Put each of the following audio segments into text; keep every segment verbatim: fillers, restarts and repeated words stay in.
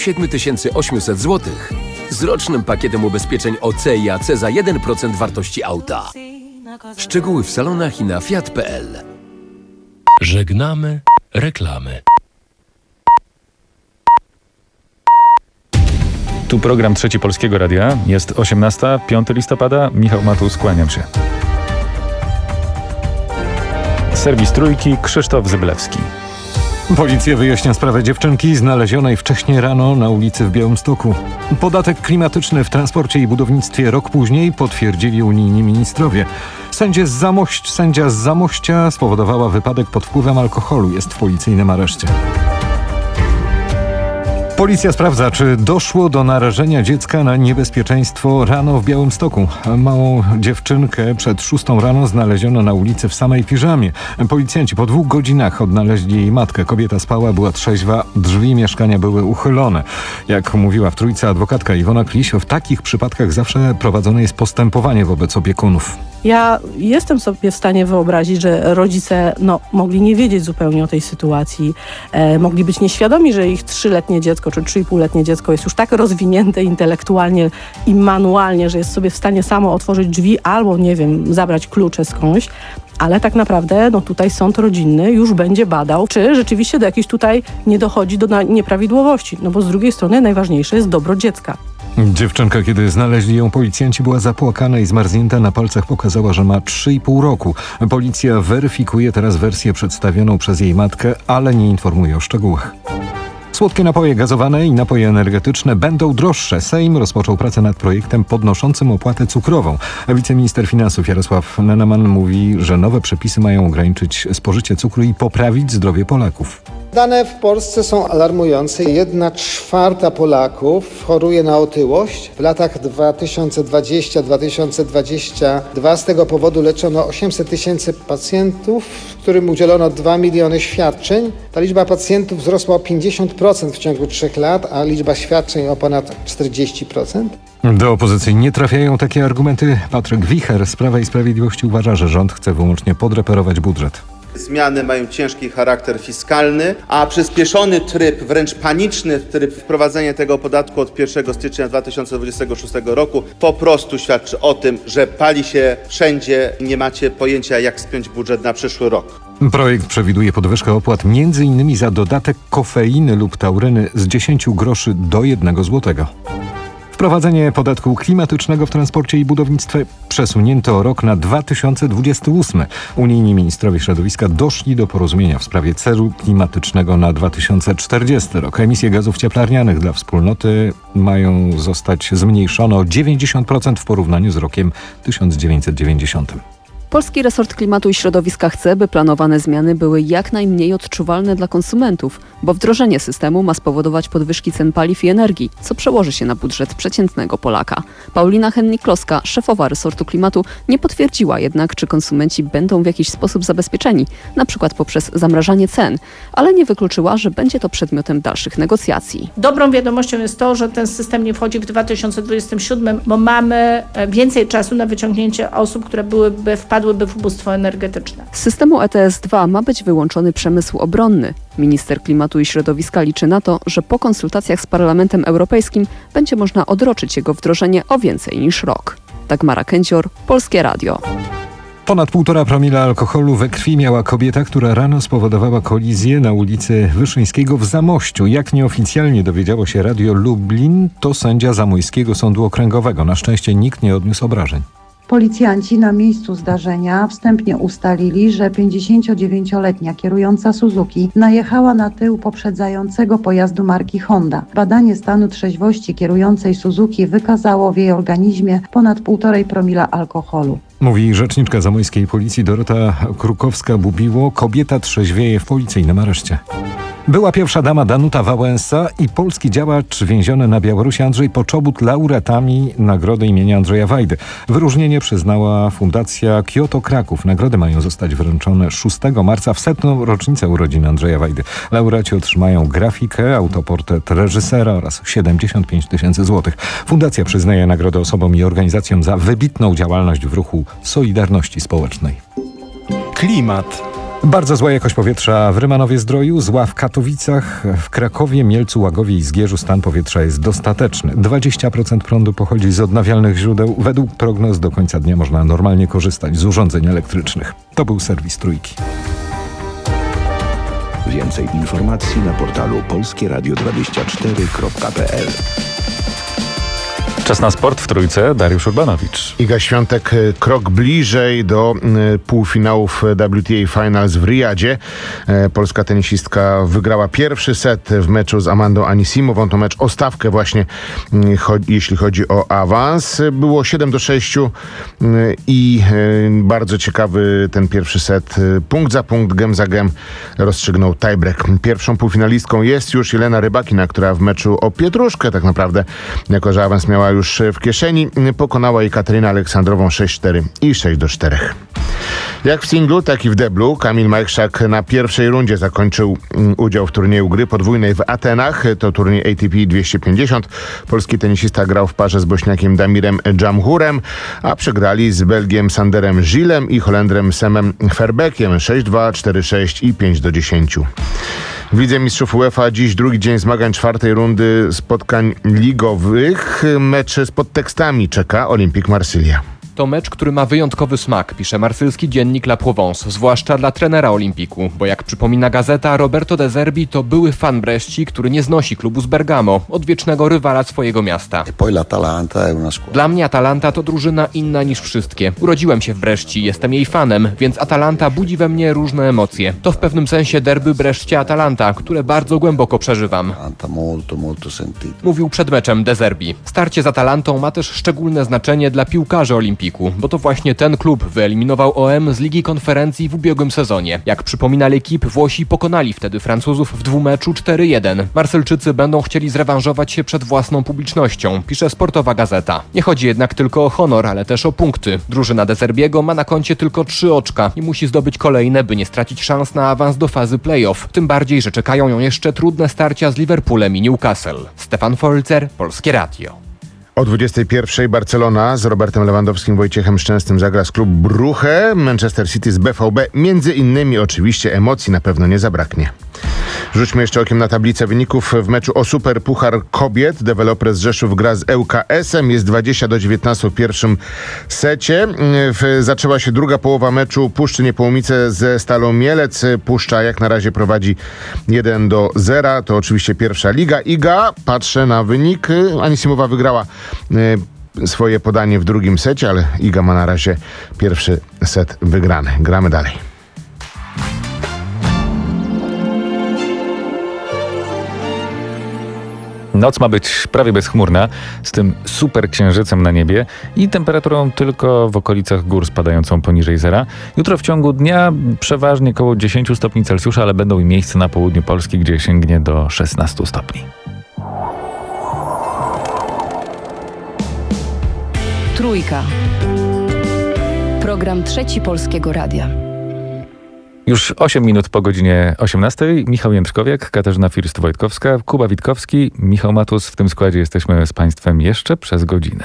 siedem tysięcy osiemset złotych z rocznym pakietem ubezpieczeń O C i A C za jeden procent wartości auta. Szczegóły w salonach i na fiat kropka p l. Żegnamy reklamy. Tu program Trzeci Polskiego Radia. Jest osiemnasta, piątego listopada. Michał Matus, kłaniam się. Serwis Trójki, Krzysztof Zyblewski. Policja wyjaśnia sprawę dziewczynki znalezionej wcześniej rano na ulicy w Białymstoku. Podatek klimatyczny w transporcie i budownictwie rok później potwierdzili unijni ministrowie. Sędzia z, Zamość, sędzia z Zamościa spowodowała wypadek pod wpływem alkoholu. Jest w policyjnym areszcie. Policja sprawdza, czy doszło do narażenia dziecka na niebezpieczeństwo rano w Białymstoku. Małą dziewczynkę przed szóstą rano znaleziono na ulicy w samej piżamie. Policjanci po dwóch godzinach odnaleźli jej matkę. Kobieta spała, była trzeźwa, drzwi mieszkania były uchylone. Jak mówiła w Trójce adwokatka Iwona Kliś, w takich przypadkach zawsze prowadzone jest postępowanie wobec opiekunów. Ja jestem sobie w stanie wyobrazić, że rodzice no, mogli nie wiedzieć zupełnie o tej sytuacji, e, mogli być nieświadomi, że ich trzyletnie dziecko czy trzy i półletnie dziecko jest już tak rozwinięte intelektualnie i manualnie, że jest sobie w stanie samo otworzyć drzwi albo, nie wiem, zabrać klucze skądś. Ale tak naprawdę no tutaj sąd rodzinny już będzie badał, czy rzeczywiście do jakiejś tutaj nie dochodzi do na- nieprawidłowości. No bo z drugiej strony najważniejsze jest dobro dziecka. Dziewczynka, kiedy znaleźli ją policjanci, była zapłakana i zmarznięta. Na palcach pokazała, że ma trzy i pół roku. Policja weryfikuje teraz wersję przedstawioną przez jej matkę, ale nie informuje o szczegółach. Słodkie napoje gazowane i napoje energetyczne będą droższe. Sejm rozpoczął pracę nad projektem podnoszącym opłatę cukrową. Wiceminister finansów Jarosław Neneman mówi, że nowe przepisy mają ograniczyć spożycie cukru i poprawić zdrowie Polaków. Dane w Polsce są alarmujące. Jedna czwarta Polaków choruje na otyłość. W latach dwa tysiące dwudziestym do dwa tysiące dwudziestego drugiego z tego powodu leczono osiemset tysięcy pacjentów, którym udzielono dwa miliony świadczeń. Ta liczba pacjentów wzrosła o pięćdziesiąt procent w ciągu trzech lat, a liczba świadczeń o ponad czterdzieści procent. Do opozycji nie trafiają takie argumenty. Patryk Wicher z Prawa i Sprawiedliwości uważa, że rząd chce wyłącznie podreperować budżet. Zmiany mają ciężki charakter fiskalny, a przyspieszony tryb, wręcz paniczny tryb wprowadzenia tego podatku od pierwszego stycznia dwa tysiące dwudziestego szóstego roku po prostu świadczy o tym, że pali się wszędzie i nie macie pojęcia, jak spiąć budżet na przyszły rok. Projekt przewiduje podwyżkę opłat między innymi za dodatek kofeiny lub tauryny z dziesięciu groszy do jednego złotego. Wprowadzenie podatku klimatycznego w transporcie i budownictwie przesunięto o rok na dwa tysiące dwudziesty ósmy. Unijni ministrowie środowiska doszli do porozumienia w sprawie celu klimatycznego na dwa tysiące czterdziesty rok. Emisje gazów cieplarnianych dla wspólnoty mają zostać zmniejszone o dziewięćdziesiąt procent w porównaniu z rokiem tysiąc dziewięćset dziewięćdziesiątym. Polski Resort Klimatu i Środowiska chce, by planowane zmiany były jak najmniej odczuwalne dla konsumentów, bo wdrożenie systemu ma spowodować podwyżki cen paliw i energii, co przełoży się na budżet przeciętnego Polaka. Paulina Hennig-Kloska, szefowa Resortu Klimatu, nie potwierdziła jednak, czy konsumenci będą w jakiś sposób zabezpieczeni, na przykład poprzez zamrażanie cen, ale nie wykluczyła, że będzie to przedmiotem dalszych negocjacji. Dobrą wiadomością jest to, że ten system nie wchodzi w dwa tysiące dwudziestym siódmym, bo mamy więcej czasu na wyciągnięcie osób, które byłyby wpadły by w ubóstwo energetyczne. Z systemu E T S dwa ma być wyłączony przemysł obronny. Minister Klimatu i Środowiska liczy na to, że po konsultacjach z Parlamentem Europejskim będzie można odroczyć jego wdrożenie o więcej niż rok. Dagmara Kędzior, Polskie Radio. Ponad półtora promila alkoholu we krwi miała kobieta, która rano spowodowała kolizję na ulicy Wyszyńskiego w Zamościu. Jak nieoficjalnie dowiedziało się Radio Lublin, to sędzia Zamojskiego Sądu Okręgowego. Na szczęście nikt nie odniósł obrażeń. Policjanci na miejscu zdarzenia wstępnie ustalili, że pięćdziesięciodziewięcioletnia kierująca Suzuki najechała na tył poprzedzającego pojazdu marki Honda. Badanie stanu trzeźwości kierującej Suzuki wykazało w jej organizmie ponad półtorej promila alkoholu. Mówi rzeczniczka zamojskiej policji Dorota Krukowska-Bubiło. Kobieta trzeźwieje w policyjnym areszcie. Była pierwsza dama Danuta Wałęsa i polski działacz więziony na Białorusi Andrzej Poczobut laureatami nagrody imienia Andrzeja Wajdy. Wyróżnienie przyznała Fundacja Kyoto Kraków. Nagrody mają zostać wręczone szóstego marca w setną rocznicę urodzin Andrzeja Wajdy. Laureaci otrzymają grafikę, autoportret reżysera oraz siedemdziesiąt pięć tysięcy złotych. Fundacja przyznaje nagrodę osobom i organizacjom za wybitną działalność w ruchu Solidarności Społecznej. Klimat. Bardzo zła jakość powietrza w Rymanowie-Zdroju, zła w Katowicach, w Krakowie, Mielcu, Łagowie i Zgierzu stan powietrza jest dostateczny. dwadzieścia procent prądu pochodzi z odnawialnych źródeł. Według prognoz do końca dnia można normalnie korzystać z urządzeń elektrycznych. To był serwis Trójki. Więcej informacji na portalu polskie radio dwadzieścia cztery kropka p l. Czas na sport w Trójce. Dariusz Urbanowicz. Iga Świątek krok bliżej do y, półfinałów W T A Finals w Riyadzie. E, polska tenisistka wygrała pierwszy set w meczu z Amandą Anisimową. To mecz o stawkę właśnie, y, cho- jeśli chodzi o awans. Było siedem do sześciu y, i y, bardzo ciekawy ten pierwszy set. Y, punkt za punkt, gem za gem rozstrzygnął tiebreak. Pierwszą półfinalistką jest już Jelena Rybakina, która w meczu o pietruszkę tak naprawdę, jako że awans miała już w kieszeni, pokonała jej Katarzyna Aleksandrową sześć cztery i sześć do czterech. Jak w singlu, tak i w deblu Kamil Majchrzak na pierwszej rundzie zakończył udział w turnieju gry podwójnej w Atenach. To turniej A T P dwieście pięćdziesiąt. Polski tenisista grał w parze z Bośniakiem Damirem Dżamhurem, a przegrali z Belgiem Sanderem Gillem i Holendrem Semem Verbeekiem sześć dwa, cztery sześć i pięć do dziesięciu. W Lidze Mistrzów UEFA dziś drugi dzień zmagań czwartej rundy spotkań ligowych. Mecz z podtekstami czeka Olympique Marsylia. To mecz, który ma wyjątkowy smak, pisze marsylski dziennik La Provence, zwłaszcza dla trenera Olimpiku, bo jak przypomina gazeta, Roberto De Zerbi to były fan Bresci, który nie znosi klubu z Bergamo, odwiecznego rywala swojego miasta. Dla mnie Atalanta to drużyna inna niż wszystkie. Urodziłem się w Bresci, jestem jej fanem, więc Atalanta budzi we mnie różne emocje. To w pewnym sensie derby Brescia-Atalanta, które bardzo głęboko przeżywam. Mówił przed meczem De Zerbi. Starcie z Atalantą ma też szczególne znaczenie dla piłkarzy Olimpiku, bo to właśnie ten klub wyeliminował O M z Ligi Konferencji w ubiegłym sezonie. Jak przypomina L'Équipe, Włosi pokonali wtedy Francuzów w dwumeczu cztery jeden. Marsylczycy będą chcieli zrewanżować się przed własną publicznością, pisze sportowa gazeta. Nie chodzi jednak tylko o honor, ale też o punkty. Drużyna De Zerbiego ma na koncie tylko trzy oczka i musi zdobyć kolejne, by nie stracić szans na awans do fazy play-off. Tym bardziej, że czekają ją jeszcze trudne starcia z Liverpoolem i Newcastle. Stefan Folzer, Polskie Radio. O dwudziestej pierwszej Barcelona z Robertem Lewandowskim, Wojciechem Szczęsnym zagra z klub Brugge, Manchester City z B V B. Między innymi oczywiście emocji na pewno nie zabraknie. Rzućmy jeszcze okiem na tablicę wyników w meczu o Super Puchar Kobiet. Deweloper z Rzeszów gra z E U K S-em. Jest dwadzieścia do dziewiętnastu w pierwszym secie. W, zaczęła się druga połowa meczu Puszczy Niepołomice ze Stalą Mielec. Puszcza jak na razie prowadzi jeden do zera. To oczywiście pierwsza liga. Iga, patrzę na wynik. Anisimowa wygrała y, swoje podanie w drugim secie, ale Iga ma na razie pierwszy set wygrany. Gramy dalej. Noc ma być prawie bezchmurna, z tym super księżycem na niebie i temperaturą tylko w okolicach gór spadającą poniżej zera. Jutro w ciągu dnia przeważnie koło dziesięć stopni Celsjusza, ale będą i miejsca na południu Polski, gdzie sięgnie do szesnastu stopni. Trójka. Program Trzeci Polskiego Radia. Już osiem minut po godzinie osiemnastej. Michał Jędrzkowiak, Katarzyna First-Wojtkowska, Kuba Witkowski, Michał Matus. W tym składzie jesteśmy z Państwem jeszcze przez godzinę.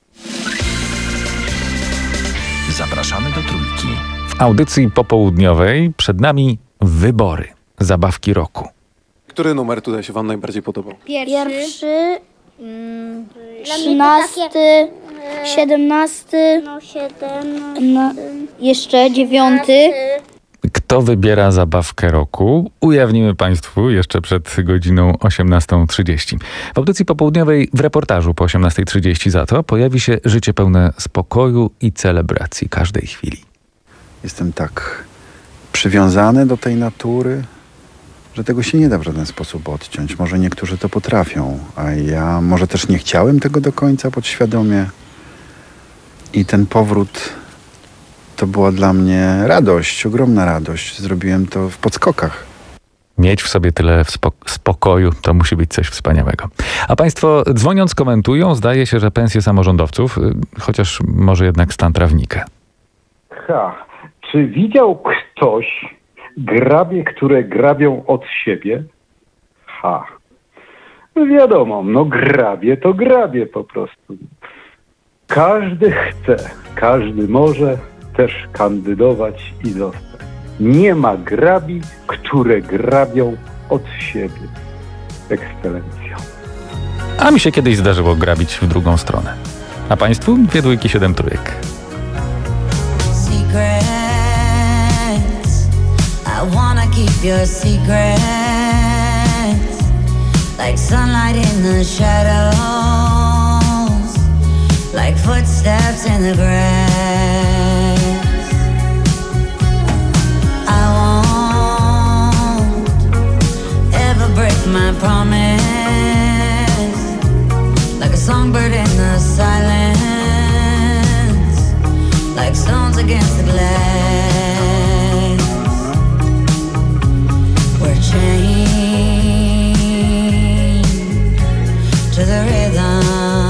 Zapraszamy do Trójki. W audycji popołudniowej przed nami wybory, zabawki roku. Który numer tutaj się Wam najbardziej podobał? Pierwszy, mm, trzynasty, siedemnasty, no, siedem, no, jeszcze dziewiąty. Kto wybiera zabawkę roku? Ujawnimy Państwu jeszcze przed godziną osiemnastą trzydzieści. W audycji popołudniowej w reportażu po osiemnastej trzydzieści za to pojawi się życie pełne spokoju i celebracji każdej chwili. Jestem tak przywiązany do tej natury, że tego się nie da w żaden sposób odciąć. Może niektórzy to potrafią, a ja może też nie chciałem tego do końca podświadomie. I ten powrót to była dla mnie radość, ogromna radość. Zrobiłem to w podskokach. Mieć w sobie tyle spok- spokoju to musi być coś wspaniałego. A Państwo dzwoniąc komentują, zdaje się, że pensje samorządowców, chociaż może jednak stan trawnika. Ha, czy widział ktoś grabie, które grabią od siebie? Ha, wiadomo, no grabie to grabie po prostu. Każdy chce, każdy może też kandydować i zostać. Nie ma grabi, które grabią od siebie. Ekscelencja. A mi się kiedyś zdarzyło grabić w drugą stronę. A państwu? Dwie dwójki, siedem trójek. Secrets, I wanna keep your secrets, like sunlight in the shadows, like footsteps in the grass. I won't ever break my promise, like a songbird in the silence, like stones against the glass. We're chained to the rhythm.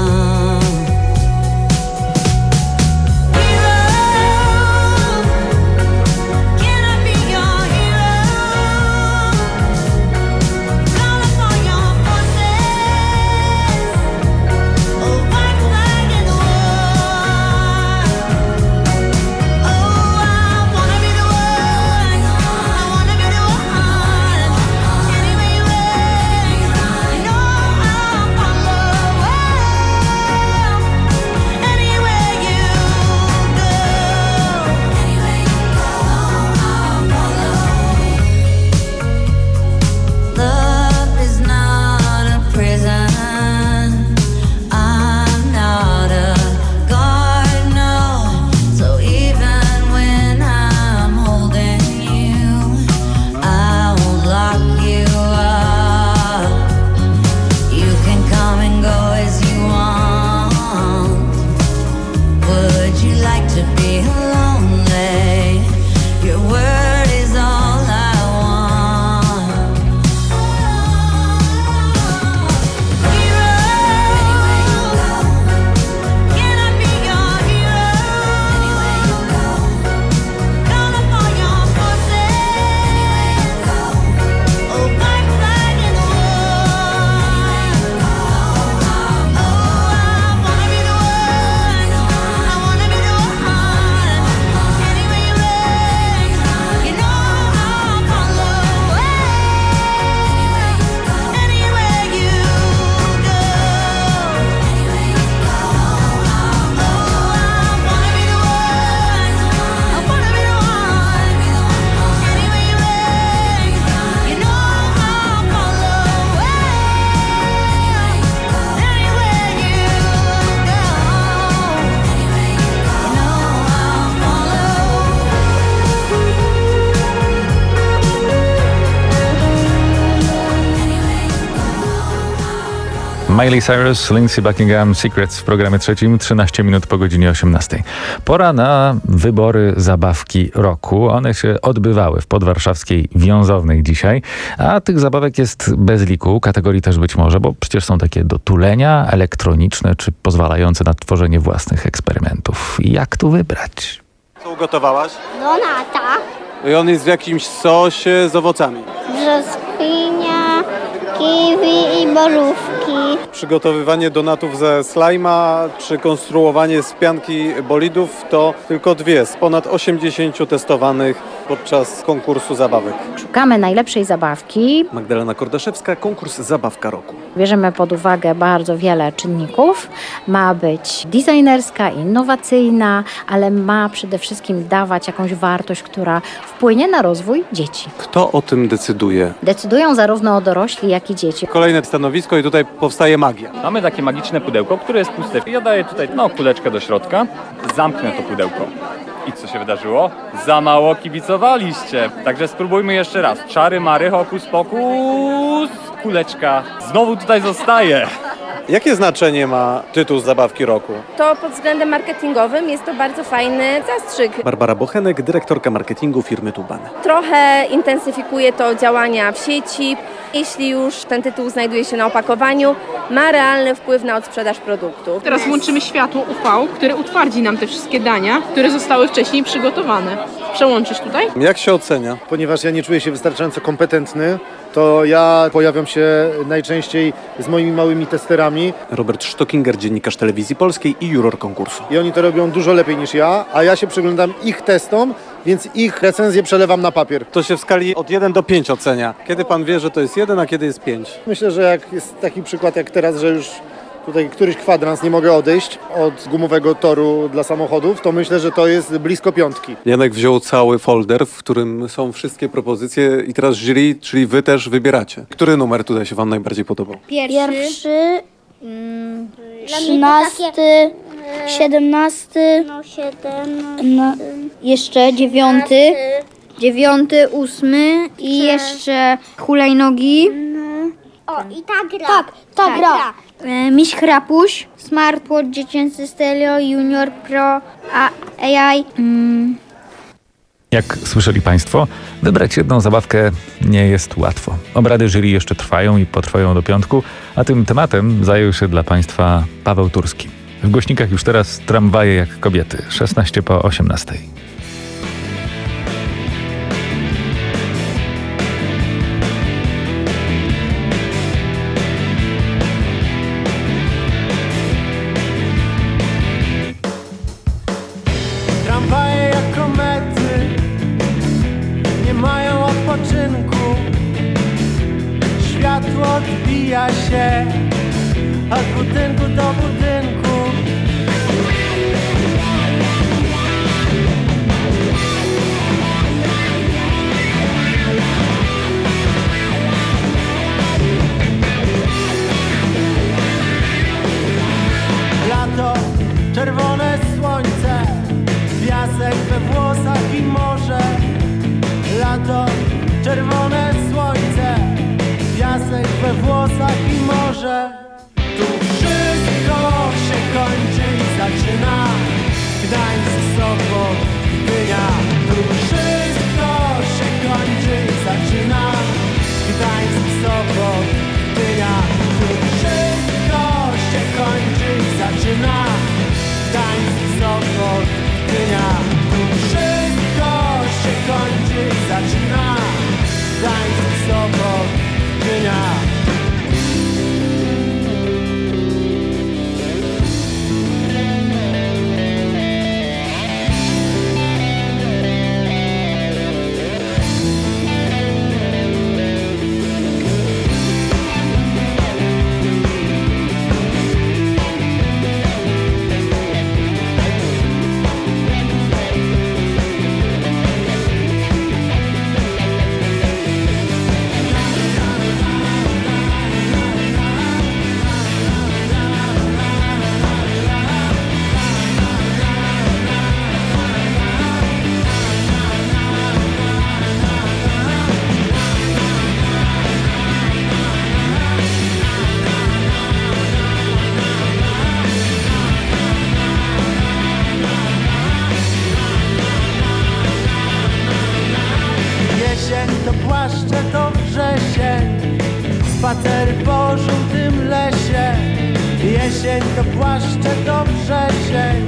Miley Cyrus, Lindsey Buckingham, Secrets w programie trzecim, trzynaście minut po godzinie osiemnastej. Pora na wybory zabawki roku. One się odbywały w podwarszawskiej Wiązownej dzisiaj, a tych zabawek jest bez liku, kategorii też być może, bo przecież są takie do tulenia, elektroniczne, czy pozwalające na tworzenie własnych eksperymentów. Jak tu wybrać? Co ugotowałaś? Donata, I on jest w jakimś sosie z owocami. brzoskwinia, kiwi i borówki. Przygotowywanie donatów ze slajma czy konstruowanie z pianki bolidów to tylko dwie z ponad osiemdziesięciu testowanych podczas konkursu zabawek. Szukamy najlepszej zabawki. Magdalena Kordaszewska, konkurs Zabawka Roku. Bierzemy pod uwagę bardzo wiele czynników. Ma być designerska, innowacyjna, ale ma przede wszystkim dawać jakąś wartość, która wpłynie na rozwój dzieci. Kto o tym decyduje? Decydują zarówno dorośli, jak i dzieci. Kolejne stanowisko i tutaj powstaje magia. Mamy takie magiczne pudełko, które jest puste. Ja daję tutaj no, kuleczkę do środka, zamknę to pudełko. I co się wydarzyło? Za mało kibicowaliście. Także spróbujmy jeszcze raz. Czary, mary, hokus pokus. Kuleczka znowu tutaj zostaje. Jakie znaczenie ma tytuł Zabawki Roku? To pod względem marketingowym jest to bardzo fajny zastrzyk. Barbara Bochenek, dyrektorka marketingu firmy Tuban. Trochę intensyfikuje to działania w sieci. Jeśli już ten tytuł znajduje się na opakowaniu, ma realny wpływ na odsprzedaż produktu. Teraz włączymy światło U V, które utwardzi nam te wszystkie dania, które zostały wcześniej przygotowane. Przełączysz tutaj? Jak się ocenia? Ponieważ ja nie czuję się wystarczająco kompetentny, to ja pojawiam się najczęściej z moimi małymi testerami. Robert Sztokinger, dziennikarz Telewizji Polskiej i juror konkursu. I oni to robią dużo lepiej niż ja, a ja się przyglądam ich testom więc ich recenzję przelewam na papier. To się w skali od jeden do pięciu ocenia. Kiedy pan wie, że to jest jeden, a kiedy jest pięć? Myślę, że jak jest taki przykład jak teraz, że już tutaj któryś kwadrans nie mogę odejść od gumowego toru dla samochodów, to myślę, że to jest blisko piątki. Janek wziął cały folder, w którym są wszystkie propozycje i teraz jury, czyli wy też wybieracie. Który numer tutaj się wam najbardziej podobał? Pierwszy, mm, trzynasty, siedemnasty, no, siedemnasty, no, jeszcze dziewiąty, dziewiąty, ósmy i jeszcze hulajnogi. O, i ta gra. Tak, ta tak, gra. E, Miś Chrapuś, Smartwatch dziecięcy Stelio, Junior Pro, A I. Mm. Jak słyszeli Państwo, wybrać jedną zabawkę nie jest łatwo. Obrady jury jeszcze trwają i potrwają do piątku, a tym tematem zajął się dla Państwa Paweł Turski. W głośnikach już teraz tramwaje jak kobiety, szesnaście po osiemnastej. Tramwaje jak komety nie mają odpoczynku. Światło odbija się od budynku do budynku. Lato, czerwone słońce, piasek we włosach i morze. Lato, czerwone słońce, piasek we włosach i morze. Tu wszystko się kończy i zaczyna. Gdańsk, Sopot, Gdynia. Tu wszystko się kończy i zaczyna. Gdańsk, Sopot, Gdynia. Tu wszystko się kończy i zaczyna. Gdańsk, Sopot, Gdynia. Tu wszystko się kończy i zaczyna. Gdańsk, Sopot, Gdynia. To płaszcze, to wrzesień, spacery po żółtym lesie. Jesień to płaszcze, to wrzesień,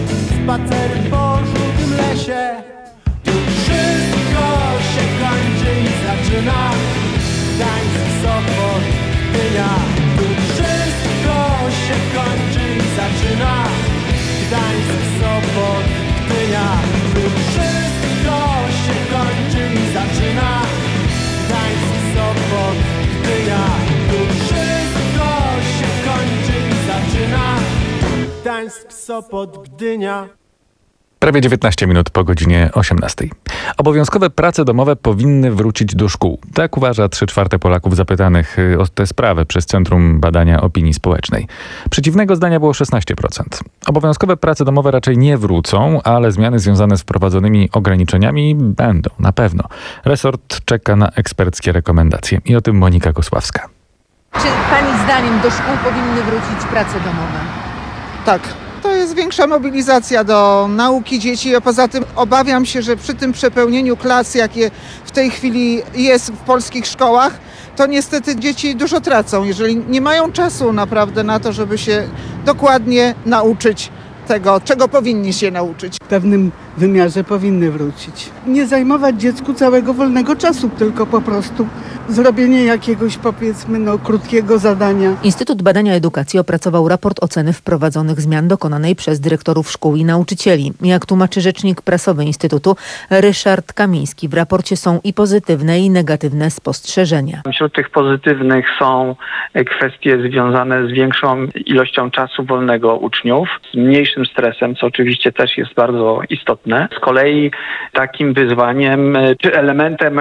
spacery po żółtym lesie. Tu wszystko się kończy i zaczyna. Gdańsk, Sopot, Gdynia. Tu wszystko się kończy i zaczyna. Gdańsk, Sopot, Gdynia. Tu wszystko się kończy i zaczyna. Gdańsk, Sopot, Gdynia. Tu wszystko się kończy i zaczyna. Gdańsk, Sopot, Gdynia. Prawie dziewiętnaście minut po godzinie osiemnastej. Obowiązkowe prace domowe powinny wrócić do szkół. Tak uważa trzy czwarte Polaków zapytanych o tę sprawę przez Centrum Badania Opinii Społecznej. Przeciwnego zdania było szesnaście procent. Obowiązkowe prace domowe raczej nie wrócą, ale zmiany związane z wprowadzonymi ograniczeniami będą, na pewno. Resort czeka na eksperckie rekomendacje. I o tym Monika Gosławska. Czy Pani zdaniem do szkół powinny wrócić prace domowe? Tak. To jest większa mobilizacja do nauki dzieci, a poza tym obawiam się, że przy tym przepełnieniu klas, jakie w tej chwili jest w polskich szkołach, to niestety dzieci dużo tracą, jeżeli nie mają czasu naprawdę na to, żeby się dokładnie nauczyć tego, czego powinni się nauczyć. Pewnym wymiarze powinny wrócić. Nie zajmować dziecku całego wolnego czasu, tylko po prostu zrobienie jakiegoś, powiedzmy, no, krótkiego zadania. Instytut Badania Edukacji opracował raport oceny wprowadzonych zmian dokonanej przez dyrektorów szkół i nauczycieli. Jak tłumaczy rzecznik prasowy Instytutu Ryszard Kamiński, w raporcie są i pozytywne, i negatywne spostrzeżenia. Wśród tych pozytywnych są kwestie związane z większą ilością czasu wolnego uczniów, z mniejszym stresem, co oczywiście też jest bardzo istotne. Z kolei takim wyzwaniem czy elementem,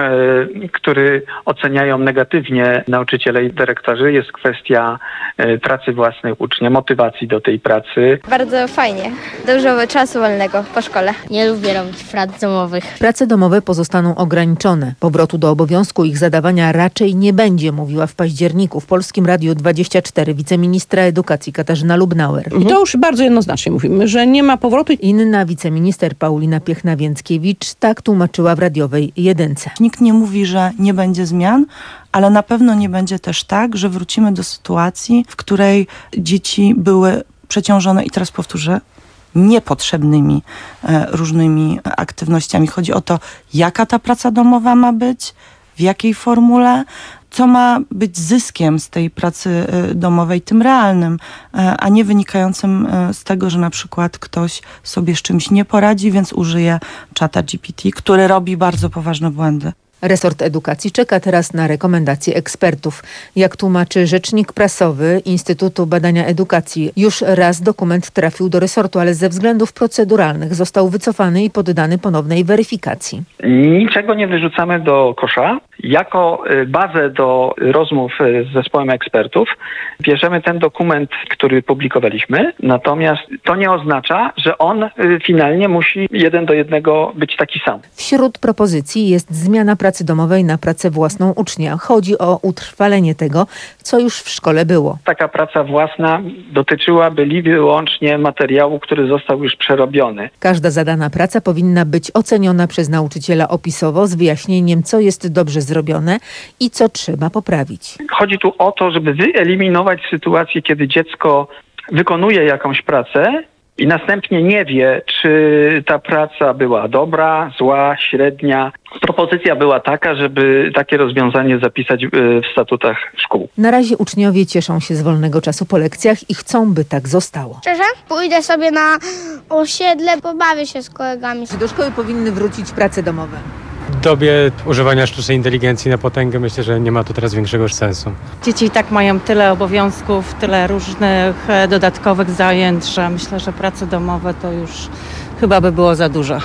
który oceniają negatywnie nauczyciele i dyrektorzy, jest kwestia pracy własnej ucznia, motywacji do tej pracy. Bardzo fajnie. Dużo czasu wolnego po szkole. Nie lubię robić prac domowych. Prace domowe pozostaną ograniczone. Powrotu do obowiązku ich zadawania raczej nie będzie, mówiła w październiku w Polskim Radiu dwadzieścia cztery wiceministra edukacji Katarzyna Lubnauer. I to już bardzo jednoznacznie mówimy, że nie ma powrotu. Inna wiceminister Paulina Piechna-Więckiewicz tak tłumaczyła w radiowej jedynce. Nikt nie mówi, że nie będzie zmian, ale na pewno nie będzie też tak, że wrócimy do sytuacji, w której dzieci były przeciążone, i teraz powtórzę, niepotrzebnymi e, różnymi aktywnościami. Chodzi o to, jaka ta praca domowa ma być, w jakiej formule, co ma być zyskiem z tej pracy domowej, tym realnym, a nie wynikającym z tego, że na przykład ktoś sobie z czymś nie poradzi, więc użyje czata G P T, który robi bardzo poważne błędy. Resort edukacji czeka teraz na rekomendacje ekspertów. Jak tłumaczy rzecznik prasowy Instytutu Badania Edukacji, już raz dokument trafił do resortu, ale ze względów proceduralnych został wycofany i poddany ponownej weryfikacji. Niczego nie wyrzucamy do kosza. Jako bazę do rozmów z zespołem ekspertów bierzemy ten dokument, który publikowaliśmy, natomiast to nie oznacza, że on finalnie musi jeden do jednego być taki sam. Wśród propozycji jest zmiana pracy domowej na pracę własną ucznia. Chodzi o utrwalenie tego, co już w szkole było. Taka praca własna dotyczyłaby li wyłącznie materiału, który został już przerobiony. Każda zadana praca powinna być oceniona przez nauczyciela opisowo z wyjaśnieniem, co jest dobrze zrobione i co trzeba poprawić. Chodzi tu o to, żeby wyeliminować sytuację, kiedy dziecko wykonuje jakąś pracę i następnie nie wie, czy ta praca była dobra, zła, średnia. Propozycja była taka, żeby takie rozwiązanie zapisać w statutach szkół. Na razie uczniowie cieszą się z wolnego czasu po lekcjach i chcą, by tak zostało. Szczerze? Pójdę sobie na osiedle, pobawię się z kolegami. Czy do szkoły powinny wrócić prace domowe? W dobie używania sztucznej inteligencji na potęgę myślę, że nie ma to teraz większego już sensu. Dzieci i tak mają tyle obowiązków, tyle różnych dodatkowych zajęć, że myślę, że prace domowe to już chyba by było za dużo.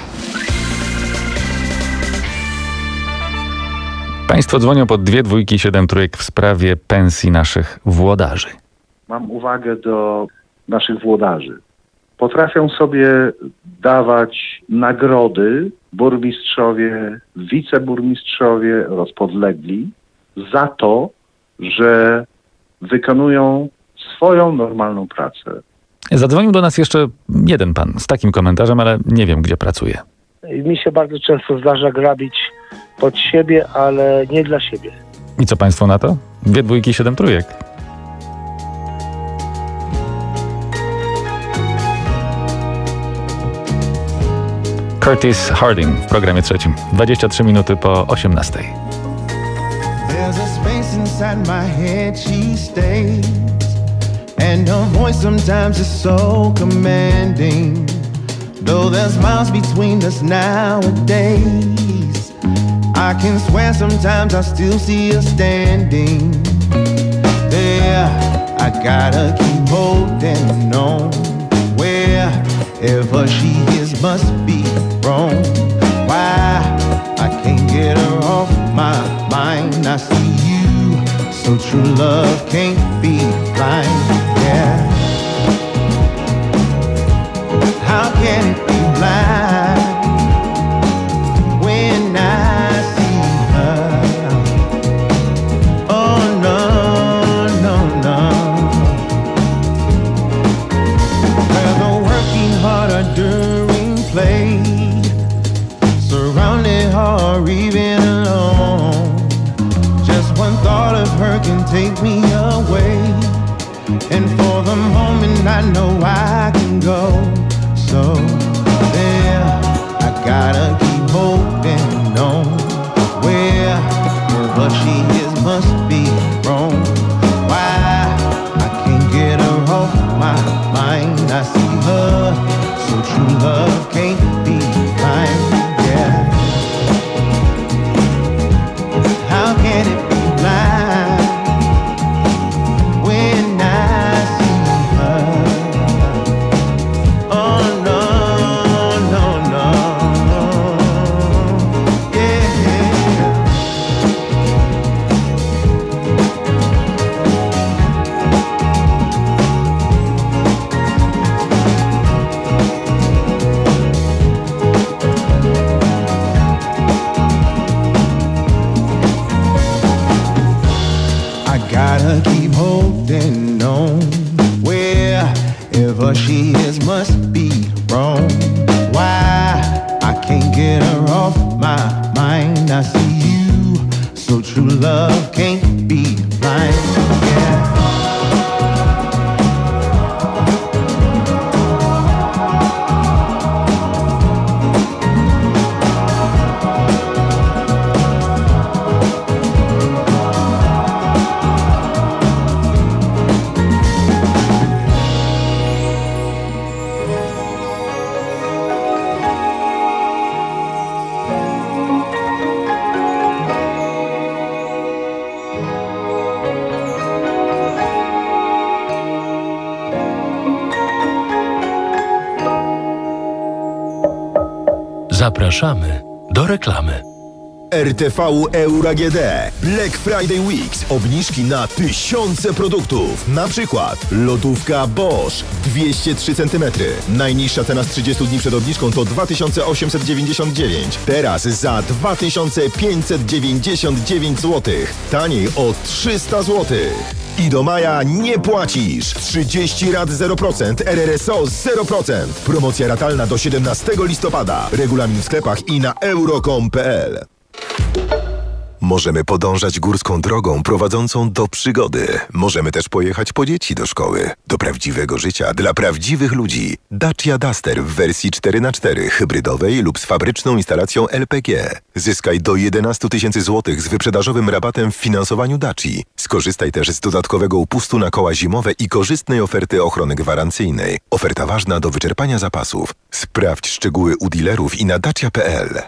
Państwo dzwonią pod dwie dwójki siedem trójek w sprawie pensji naszych włodarzy. Mam uwagę do naszych włodarzy. Potrafią sobie dawać nagrody burmistrzowie, wiceburmistrzowie oraz podlegli za to, że wykonują swoją normalną pracę. Zadzwonił do nas jeszcze jeden pan z takim komentarzem, ale nie wiem, gdzie pracuje. Mi się bardzo często zdarza grabić pod siebie, ale nie dla siebie. I co państwo na to? Dwie dwójki siedem trójek. Curtis Harding w programie trzecim. dwadzieścia trzy minuty po osiemnastej. There's a space inside my head she stays, and her voice sometimes is so commanding. Though there's miles between us nowadays, I can swear sometimes I still see her standing there. I gotta keep holding on. Wherever she is must be wrong. Why I can't get her off my mind. I see you, so true love can't be blind. Yeah. How can it be blind when I see her? Oh no, no, no. Whether working hard or during play, surrounded or even alone, just one thought of her can take me away. And for the moment I know I can go. So there, I gotta keep holding on. Wherever she is must be wrong. Why I can't get her off my mind. I see her, so true love can't be blind. Yeah. How can it be blind when I see her? Oh no, no, no, yeah. I gotta keep holding on. Wherever she is must be wrong. Why I can't get her off my mind. I see you, so true love can't be blind. Yeah. Zapraszamy do reklamy. R T V Euro A G D Black Friday Weeks. Obniżki na tysiące produktów. Na przykład lodówka Bosch dwieście trzy centymetry. Najniższa cena z trzydziestu dni przed obniżką to dwa tysiące osiemset dziewięćdziesiąt dziewięć. Teraz za dwa tysiące pięćset dziewięćdziesiąt dziewięć złotych. Taniej o trzysta złotych. I do maja nie płacisz. trzydzieści rat zero procent, R R S O zero procent. Promocja ratalna do siedemnastego listopada. Regulamin w sklepach i na euro kropka com kropka p l. Możemy podążać górską drogą prowadzącą do przygody. Możemy też pojechać po dzieci do szkoły. Do prawdziwego życia dla prawdziwych ludzi. Dacia Duster w wersji cztery na cztery, hybrydowej lub z fabryczną instalacją L P G. Zyskaj do jedenaście tysięcy złotych z wyprzedażowym rabatem w finansowaniu Daci. Skorzystaj też z dodatkowego upustu na koła zimowe i korzystnej oferty ochrony gwarancyjnej. Oferta ważna do wyczerpania zapasów. Sprawdź szczegóły u dealerów i na dacia kropka p l.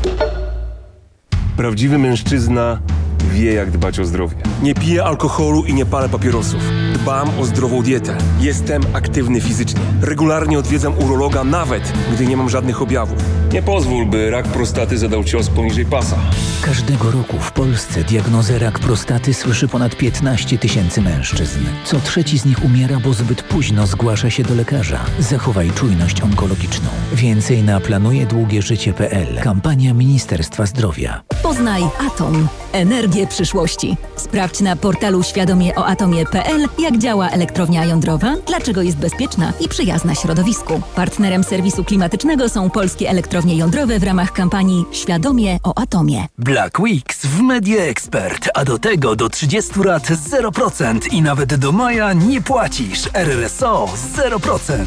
Prawdziwy mężczyzna wie, jak dbać o zdrowie. Nie piję alkoholu i nie palę papierosów. Dbam o zdrową dietę. Jestem aktywny fizycznie. Regularnie odwiedzam urologa, nawet gdy nie mam żadnych objawów. Nie pozwól, by rak prostaty zadał cios poniżej pasa. Każdego roku w Polsce diagnozę rak prostaty słyszy ponad piętnaście tysięcy mężczyzn. Co trzeci z nich umiera, bo zbyt późno zgłasza się do lekarza. Zachowaj czujność onkologiczną. Więcej na planuje długie życie kropka p l. Kampania Ministerstwa Zdrowia. Poznaj Atom. Energię przyszłości. Sprawdź na portalu świadomie o atomie kropka p l, jak działa elektrownia jądrowa, dlaczego jest bezpieczna i przyjazna środowisku. Partnerem serwisu klimatycznego są polskie elektrownie jądrowe w ramach kampanii Świadomie o atomie. Black Weeks w Media Expert, a do tego do trzydziestu rat zero procent i nawet do maja nie płacisz. R R S O zero procent.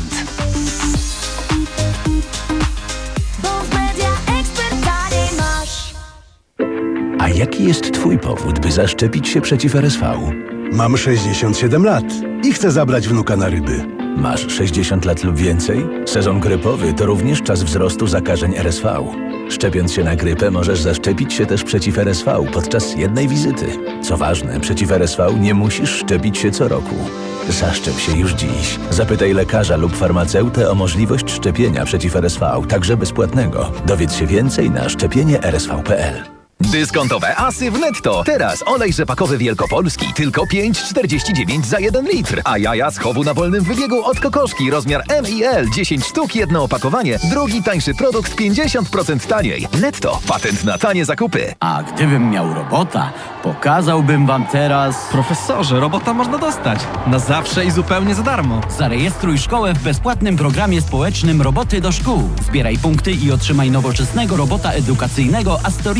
A jaki jest Twój powód, by zaszczepić się przeciw R S V? Mam sześćdziesiąt siedem lat i chcę zabrać wnuka na ryby. Masz sześćdziesiąt lat lub więcej? Sezon grypowy to również czas wzrostu zakażeń R S V. Szczepiąc się na grypę możesz zaszczepić się też przeciw R S V podczas jednej wizyty. Co ważne, przeciw R S V nie musisz szczepić się co roku. Zaszczep się już dziś. Zapytaj lekarza lub farmaceutę o możliwość szczepienia przeciw R S V, także bezpłatnego. Dowiedz się więcej na szczepienie R S V kropka p l. Dyskontowe asy w Netto. Teraz olej rzepakowy wielkopolski tylko pięć czterdzieści dziewięć za jeden litr, a jaja z chowu na wolnym wybiegu od Kokoszki rozmiar M i L dziesięć sztuk, jedno opakowanie. Drugi tańszy produkt pięćdziesiąt procent taniej. Netto. Patent na tanie zakupy. A gdybym miał robota, pokazałbym wam teraz... Profesorze, robota można dostać. Na zawsze i zupełnie za darmo. Zarejestruj szkołę w bezpłatnym programie społecznym Roboty do szkół. Zbieraj punkty i otrzymaj nowoczesnego robota edukacyjnego Astorino.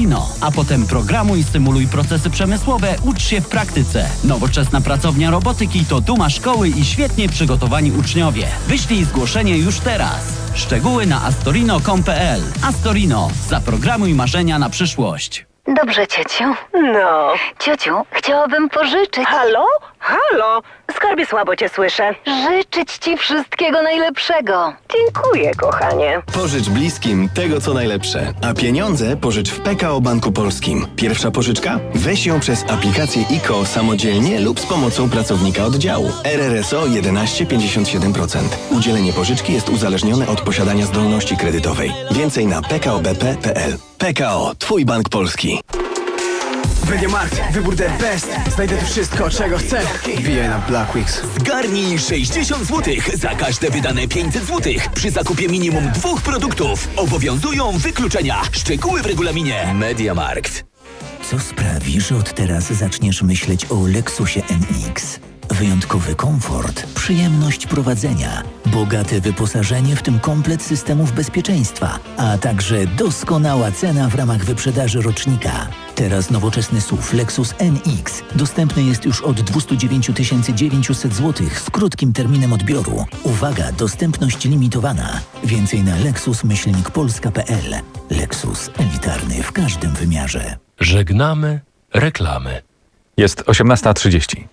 A potem programuj, symuluj procesy przemysłowe, ucz się w praktyce. Nowoczesna pracownia robotyki to duma szkoły i świetnie przygotowani uczniowie. Wyślij zgłoszenie już teraz. Szczegóły na astorino kropka com kropka pe el. Astorino. Zaprogramuj marzenia na przyszłość. Dobrze, ciociu. No. Ciociu, chciałabym pożyczyć. Halo? Halo? Skarbie, słabo cię słyszę. Życzyć ci wszystkiego najlepszego. Dziękuję, kochanie. Pożycz bliskim tego, co najlepsze. A pieniądze pożycz w P K O Banku Polskim. Pierwsza pożyczka? Weź ją przez aplikację I K O samodzielnie lub z pomocą pracownika oddziału. R R S O jedenaście przecinek pięćdziesiąt siedem procent. Udzielenie pożyczki jest uzależnione od posiadania zdolności kredytowej. Więcej na p k o b p kropka p l. P K O. Twój bank polski. Mediamarkt, wybór the best. Znajdę tu wszystko, czego chcę. Wbijaj na Black Weeks. Zgarnij sześćdziesiąt złotych za każde wydane pięćset złotych. Przy zakupie minimum dwóch produktów obowiązują wykluczenia. Szczegóły w regulaminie. Mediamarkt. Co sprawi, że od teraz zaczniesz myśleć o Lexusie N X? Wyjątkowy komfort, przyjemność prowadzenia, bogate wyposażenie, w tym komplet systemów bezpieczeństwa, a także doskonała cena w ramach wyprzedaży rocznika. Teraz nowoczesny S U V Lexus N X dostępny jest już od dwieście dziewięć tysięcy dziewięćset złotych z krótkim terminem odbioru. Uwaga, dostępność limitowana. Więcej na lexus myślnik polska kropka pe el. Lexus elitarny w każdym wymiarze. Żegnamy reklamy. Jest osiemnasta trzydzieści.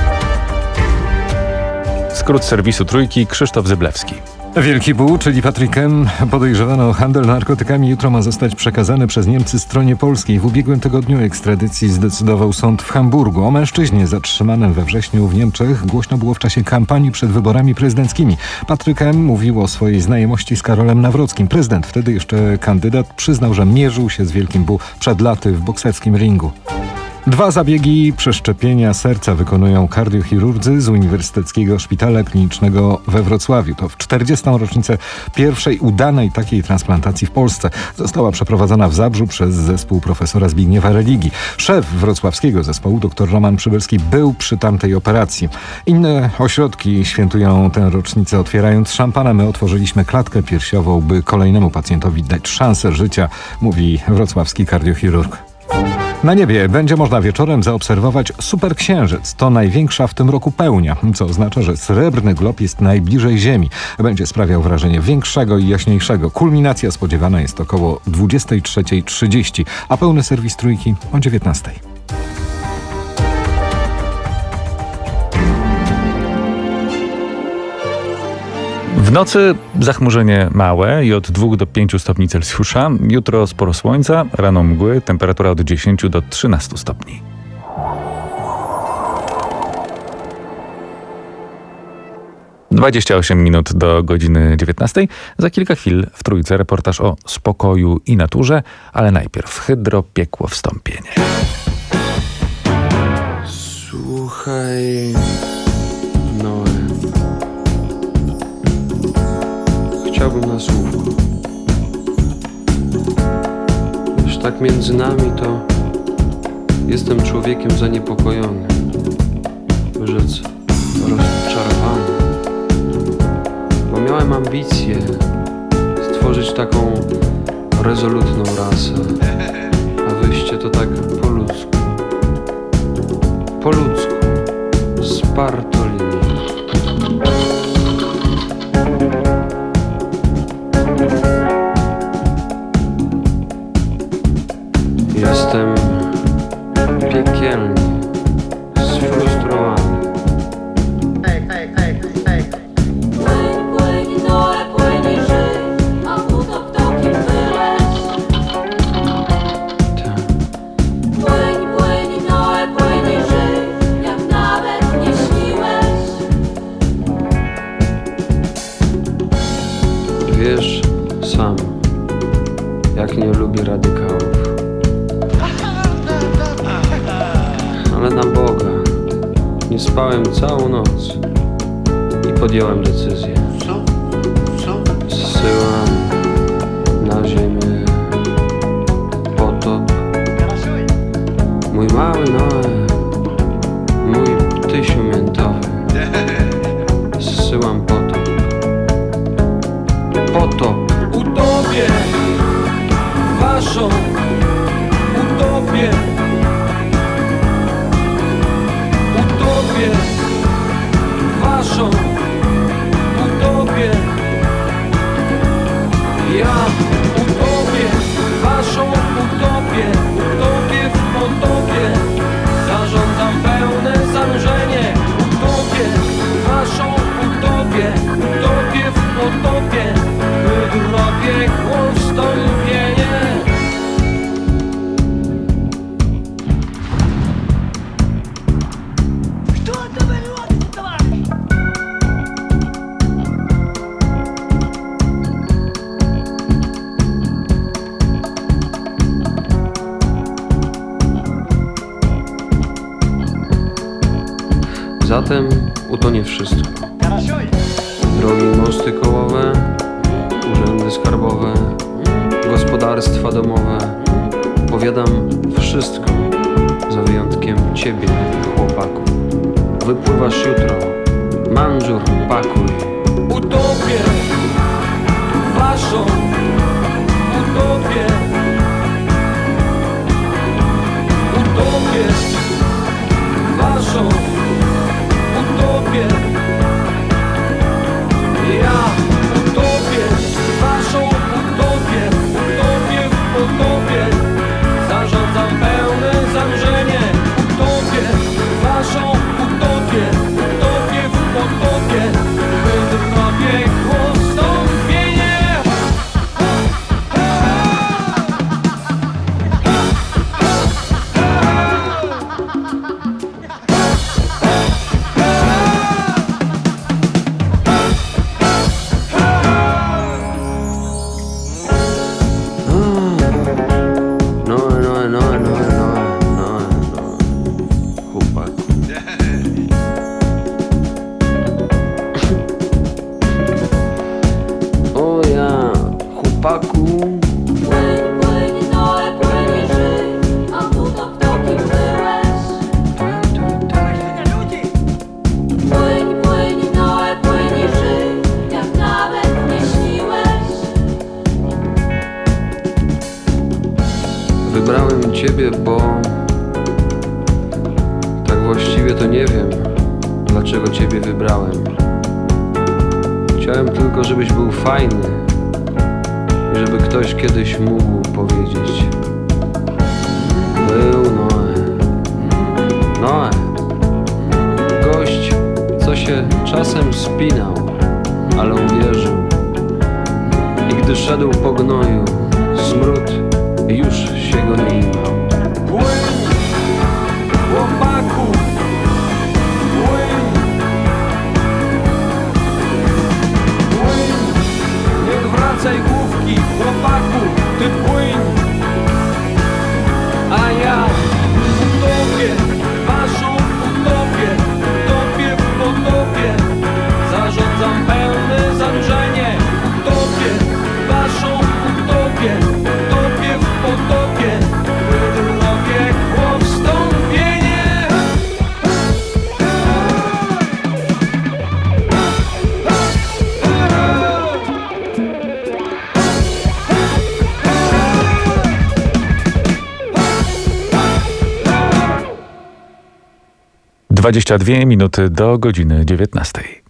Skrót serwisu Trójki, Krzysztof Zyblewski. Wielki Bół, czyli Patryk M., podejrzewany o handel narkotykami, jutro ma zostać przekazany przez Niemcy stronie polskiej. W ubiegłym tygodniu ekstradycji zdecydował sąd w Hamburgu. O mężczyźnie zatrzymanym we wrześniu w Niemczech głośno było w czasie kampanii przed wyborami prezydenckimi. Patryk M. mówił o swojej znajomości z Karolem Nawrockim. Prezydent, wtedy jeszcze kandydat, przyznał, że mierzył się z Wielkim Bół przed laty w bokserskim ringu. Dwa zabiegi przeszczepienia serca wykonują kardiochirurdzy z Uniwersyteckiego Szpitala Klinicznego we Wrocławiu. To w czterdziestą rocznicę pierwszej udanej takiej transplantacji w Polsce. Została przeprowadzona w Zabrzu przez zespół profesora Zbigniewa Religi. Szef wrocławskiego zespołu, dr Roman Przybylski, był przy tamtej operacji. Inne ośrodki świętują tę rocznicę, otwierając szampana. My otworzyliśmy klatkę piersiową, by kolejnemu pacjentowi dać szansę życia, mówi wrocławski kardiochirurg. Na niebie będzie można wieczorem zaobserwować superksiężyc. To największa w tym roku pełnia, co oznacza, że srebrny glob jest najbliżej Ziemi. Będzie sprawiał wrażenie większego i jaśniejszego. Kulminacja spodziewana jest około dwudziestej trzeciej trzydzieści, a pełny serwis Trójki o dziewiętnastej. W nocy zachmurzenie małe i od dwóch do pięciu stopni Celsjusza. Jutro sporo słońca, rano mgły, temperatura od dziesięciu do trzynastu stopni. dwadzieścia osiem minut do godziny dziewiętnastej. Za kilka chwil w Trójce reportaż o spokoju i naturze, ale najpierw hydro, piekło, wstąpienie. Słuchaj, Noe. Chciałbym na słówko. Już tak między nami to jestem człowiekiem zaniepokojonym, by rzec rozczarowany, bo miałem ambicje stworzyć taką rezolutną rasę, a wyjście to tak po ludzku, po ludzku, z Bartolini. Jestem piekielnie sfrustrowany. Hej, hej, hej, hej. Płyń, płyń, Noe, płyń i żyj, a utop tokiem wyleć. Płyń, płyń, Noe, płyń i żyj, jak nawet nie śniłeś. Wiesz sam, jak nie lubię radykałów. Ale na Boga, nie spałem całą noc i podjąłem decyzję. Zsyłam na ziemię potop. Mój mały Noe, mój tysiu miętowy. Zsyłam potop. Potop. Utopię waszą utopę. potopie, wydrobię chłostąpienie. Zatem utonie wszystko. Drogi mosty kołowe, urzędy skarbowe, gospodarstwa domowe. Powiadam wszystko, za wyjątkiem ciebie, chłopaku. Wypływasz jutro, manżur pakuj. Utopię waszą utopię. Utopię waszą utopię. Ja utopię waszą utopię. Utopię w potopie. Zarządzam pełne zamrzenie. Utopię waszą utopię. Utopię w potopie. Wydrobię chłostąpienie. Wybrałem ciebie, bo tak właściwie to nie wiem, dlaczego ciebie wybrałem. Chciałem tylko, żebyś był fajny i żeby ktoś kiedyś mógł powiedzieć: był Noe, Noe, gość, co się czasem spinał, ale uwierzył. I gdy szedł po gnoju, smród już się go nie imał. Płyń, chłopaku, płyń. Płyń, nie odwracaj główki, chłopaku, ty płyń. A ja utopię waszą utopię. Utopię w potopie. Zarządzam pełne zanurzenie. Utopię waszą utopię. Utopię w potopie. Wydrobię chłostąpienie. dwadzieścia dwie minuty do godziny dziewiętnastej.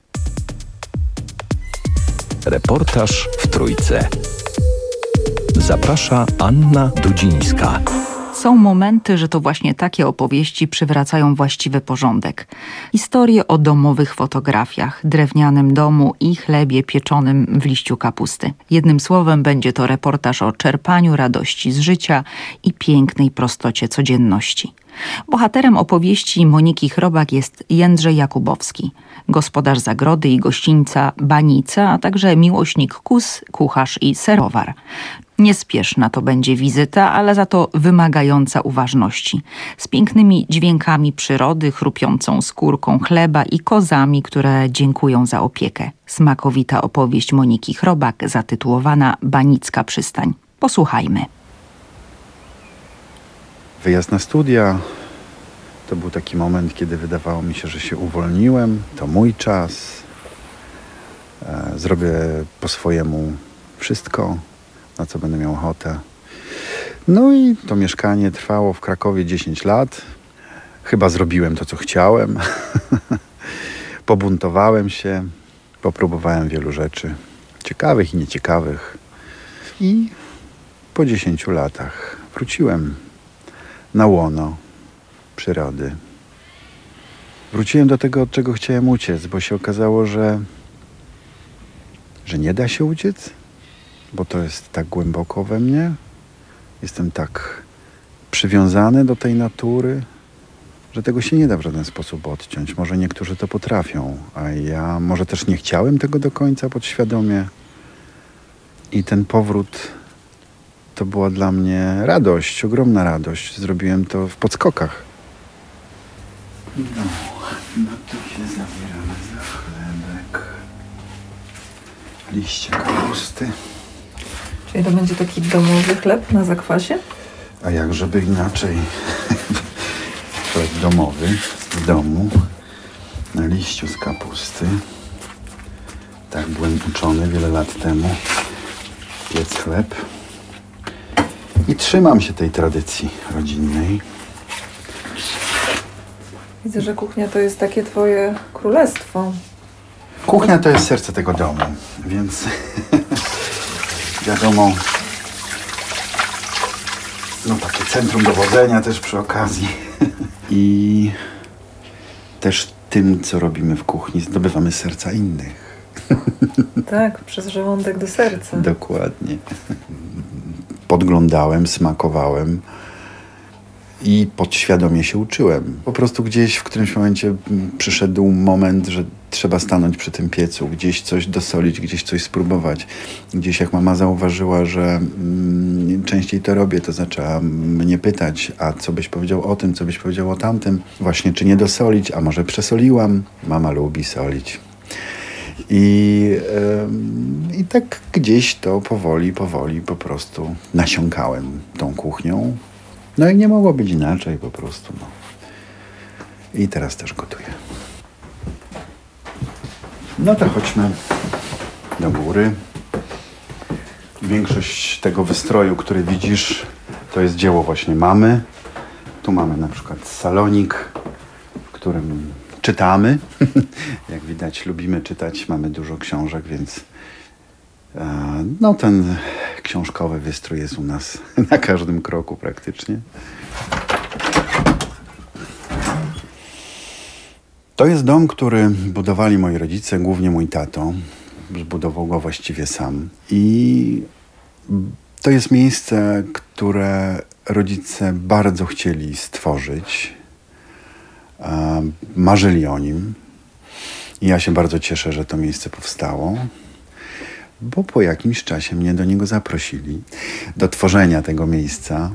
Reportaż w Trójce. Zaprasza Anna Dudzińska. Są momenty, że to właśnie takie opowieści przywracają właściwy porządek. Historie o domowych fotografiach, drewnianym domu i chlebie pieczonym w liściu kapusty. Jednym słowem będzie to reportaż o czerpaniu radości z życia i pięknej prostocie codzienności. Bohaterem opowieści Moniki Chrobak jest Jędrzej Jakubowski, gospodarz zagrody i gościńca Banica, a także miłośnik kóz, kucharz i serowar. Niespieszna to będzie wizyta, ale za to wymagająca uważności. Z pięknymi dźwiękami przyrody, chrupiącą skórką chleba i kozami, które dziękują za opiekę. Smakowita opowieść Moniki Chrobak zatytułowana Banicka przystań. Posłuchajmy. Wyjazd na studia to był taki moment, kiedy wydawało mi się, że się uwolniłem. To mój czas. E, zrobię po swojemu wszystko, na co będę miał ochotę. No i to mieszkanie trwało w Krakowie dziesięć lat. Chyba zrobiłem to, co chciałem. Pobuntowałem się, popróbowałem wielu rzeczy, ciekawych i nieciekawych. I po dziesięciu latach wróciłem na łono przyrody. Wróciłem do tego, od czego chciałem uciec, bo się okazało, że że nie da się uciec, bo to jest tak głęboko we mnie. Jestem tak przywiązany do tej natury, że tego się nie da w żaden sposób odciąć. Może niektórzy to potrafią, a ja może też nie chciałem tego do końca podświadomie. I ten powrót to była dla mnie radość, ogromna radość. Zrobiłem to w podskokach. No, no tu się zabieramy za chlebek. Liście kapusty. Czyli to będzie taki domowy chleb na zakwasie? A jak żeby inaczej? Chleb domowy w domu, na liściu z kapusty. Tak byłem uczony wiele lat temu. Piec chleb. I trzymam się tej tradycji rodzinnej. Widzę, że kuchnia to jest takie twoje królestwo. Kuchnia to jest serce tego domu, więc wiadomo, no takie centrum dowodzenia też przy okazji. I też tym, co robimy w kuchni, zdobywamy serca innych. Tak, przez żołądek do serca. Dokładnie. Podglądałem, smakowałem i podświadomie się uczyłem. Po prostu gdzieś w którymś momencie przyszedł moment, że trzeba stanąć przy tym piecu, gdzieś coś dosolić, gdzieś coś spróbować. Gdzieś jak mama zauważyła, że mm, częściej to robię, to zaczęła mnie pytać, a co byś powiedział o tym, co byś powiedział o tamtym. Właśnie czy nie dosolić, a może przesoliłam. Mama lubi solić. I, yy, I tak gdzieś to powoli, powoli po prostu nasiąkałem tą kuchnią. No i nie mogło być inaczej po prostu. No. I teraz też gotuję. No to chodźmy do góry. Większość tego wystroju, który widzisz, to jest dzieło właśnie mamy. Tu mamy na przykład salonik, w którym czytamy. Jak widać, lubimy czytać, mamy dużo książek, więc e, no ten książkowy wystrój jest u nas na każdym kroku praktycznie. To jest dom, który budowali moi rodzice, głównie mój tato. Zbudował go właściwie sam. I to jest miejsce, które rodzice bardzo chcieli stworzyć. Marzyli o nim. I ja się bardzo cieszę, że to miejsce powstało, bo po jakimś czasie mnie do niego zaprosili, do tworzenia tego miejsca.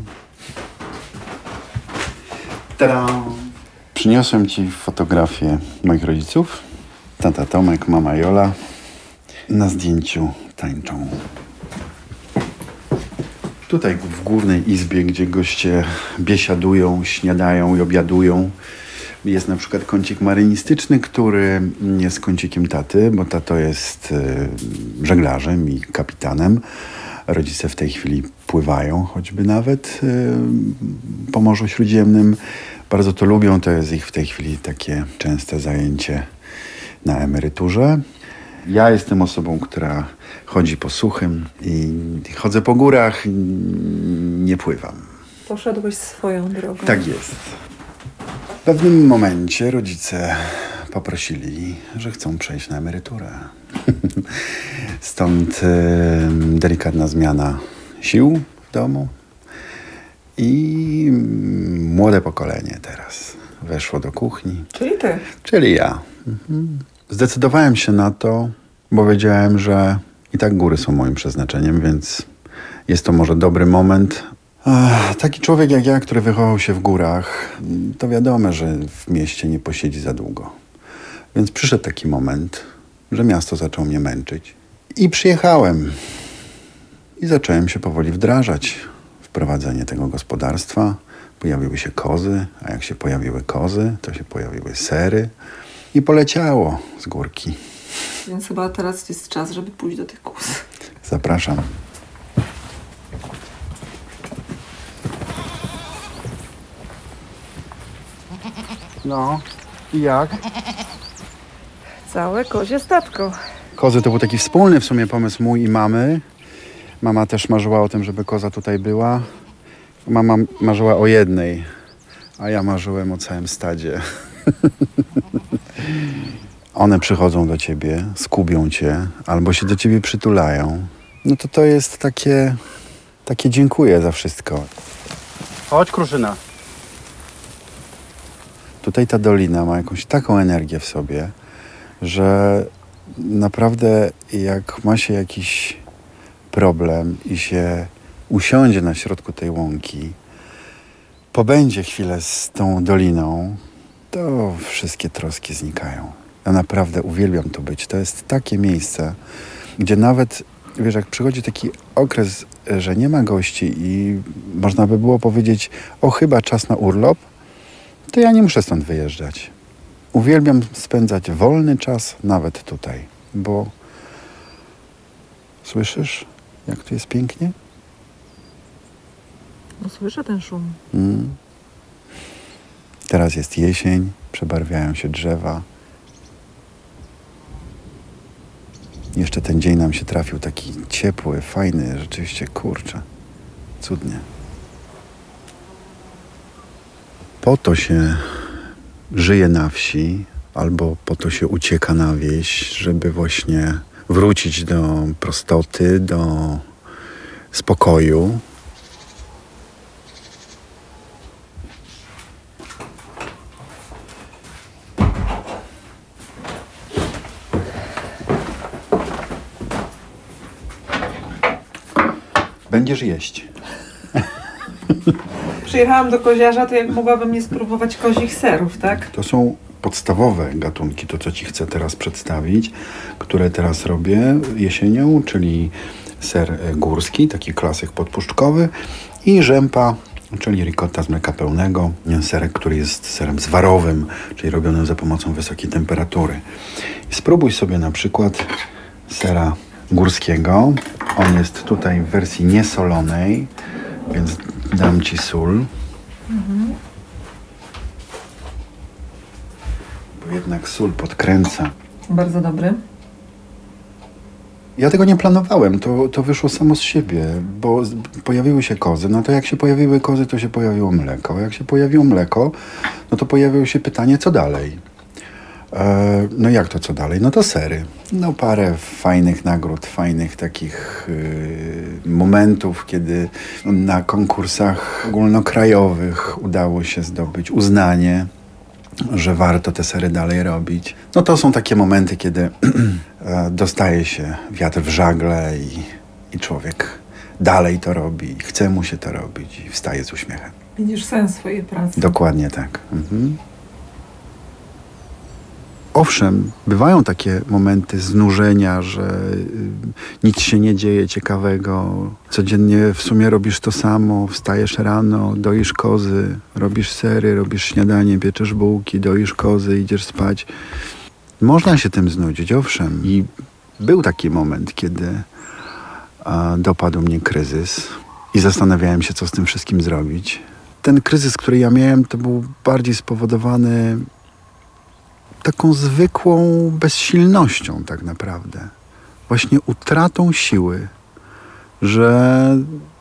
Tada! Przyniosłem ci fotografię moich rodziców. Tata Tomek, mama Jola. Na zdjęciu tańczą. Tutaj w głównej izbie, gdzie goście biesiadują, śniadają i obiadują, jest na przykład kącik marynistyczny, który jest kącikiem taty, bo tato jest y, żeglarzem i kapitanem. Rodzice w tej chwili pływają, choćby nawet y, po Morzu Śródziemnym. Bardzo to lubią, to jest ich w tej chwili takie częste zajęcie na emeryturze. Ja jestem osobą, która chodzi po suchym i chodzę po górach i nie pływam. Poszedłeś swoją drogą. Tak jest. W pewnym momencie rodzice poprosili, że chcą przejść na emeryturę. Stąd y, delikatna zmiana sił w domu i młode pokolenie teraz weszło do kuchni. Czyli ty. Czyli ja. Mhm. Zdecydowałem się na to, bo wiedziałem, że i tak góry są moim przeznaczeniem, więc jest to może dobry moment. Ach, taki człowiek jak ja, który wychował się w górach, to wiadomo, że w mieście nie posiedzi za długo. Więc przyszedł taki moment, że miasto zaczęło mnie męczyć. I przyjechałem. I zacząłem się powoli wdrażać w prowadzenie tego gospodarstwa. Pojawiły się kozy, a jak się pojawiły kozy, to się pojawiły sery. I poleciało z górki. Więc chyba teraz jest czas, żeby pójść do tych kóz. Zapraszam. No, i jak? Całe kozie statko. Kozy to był taki wspólny w sumie pomysł mój i mamy. Mama też marzyła o tym, żeby koza tutaj była. Mama marzyła o jednej, a ja marzyłem o całym stadzie. one przychodzą do ciebie, skubią cię, albo się do ciebie przytulają, no to to jest takie, takie dziękuję za wszystko. Chodź, Kruszyna. Tutaj ta dolina ma jakąś taką energię w sobie, że naprawdę jak ma się jakiś problem i się usiądzie na środku tej łąki, pobędzie chwilę z tą doliną, to wszystkie troski znikają. Ja naprawdę uwielbiam tu być. To jest takie miejsce, gdzie nawet, wiesz, jak przychodzi taki okres, że nie ma gości i można by było powiedzieć, o chyba czas na urlop, to ja nie muszę stąd wyjeżdżać. Uwielbiam spędzać wolny czas nawet tutaj, bo słyszysz, jak tu jest pięknie? No słyszę ten szum. Mm. Teraz jest jesień, przebarwiają się drzewa. Jeszcze ten dzień nam się trafił taki ciepły, fajny, rzeczywiście, kurczę, cudnie. Po to się żyje na wsi, albo po to się ucieka na wieś, żeby właśnie wrócić do prostoty, do spokoju. Będziesz jeść. Przyjechałam do koziarza, to jak mogłabym nie spróbować kozich serów, tak? To są podstawowe gatunki, to co ci chcę teraz przedstawić, które teraz robię jesienią, czyli ser górski, taki klasyk podpuszczkowy i rzempa, czyli ricotta z mleka pełnego, serek, który jest serem zwarowym, czyli robionym za pomocą wysokiej temperatury. I spróbuj sobie na przykład sera górskiego. On jest tutaj w wersji niesolonej, więc dam ci sól. Mhm. Bo jednak sól podkręca. Bardzo dobry. Ja tego nie planowałem, to, to wyszło samo z siebie, bo z- pojawiły się kozy. No to jak się pojawiły kozy, to się pojawiło mleko. Jak się pojawiło mleko, no to pojawiło się pytanie, co dalej? E, no jak to co dalej? No to sery. No parę fajnych nagród, fajnych takich y, momentów, kiedy na konkursach ogólnokrajowych udało się zdobyć uznanie, że warto te sery dalej robić. No to są takie momenty, kiedy e, dostaje się wiatr w żagle i, i człowiek dalej to robi, chce mu się to robić i wstaje z uśmiechem. Widzisz sens swojej pracy. Dokładnie tak. Mhm. Owszem, bywają takie momenty znużenia, że y, nic się nie dzieje ciekawego. Codziennie w sumie robisz to samo, wstajesz rano, doisz kozy, robisz sery, robisz śniadanie, pieczesz bułki, doisz kozy, idziesz spać. Można się tym znudzić, owszem. I był taki moment, kiedy a, dopadł mnie kryzys i zastanawiałem się, co z tym wszystkim zrobić. Ten kryzys, który ja miałem, to był bardziej spowodowany taką zwykłą bezsilnością tak naprawdę. Właśnie utratą siły, że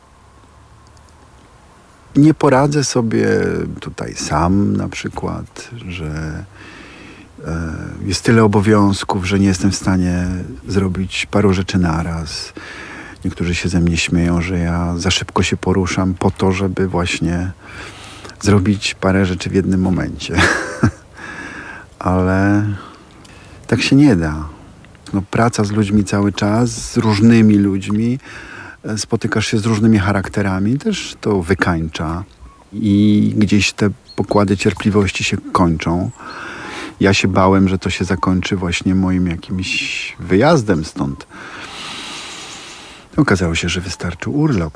nie poradzę sobie tutaj sam na przykład, że e, jest tyle obowiązków, że nie jestem w stanie zrobić paru rzeczy naraz. Niektórzy się ze mnie śmieją, że ja za szybko się poruszam po to, żeby właśnie zrobić parę rzeczy w jednym momencie. Ale tak się nie da. No, praca z ludźmi cały czas, z różnymi ludźmi, spotykasz się z różnymi charakterami, też to wykańcza i gdzieś te pokłady cierpliwości się kończą. Ja się bałem, że to się zakończy właśnie moim jakimś wyjazdem stąd. Okazało się, że wystarczy urlop.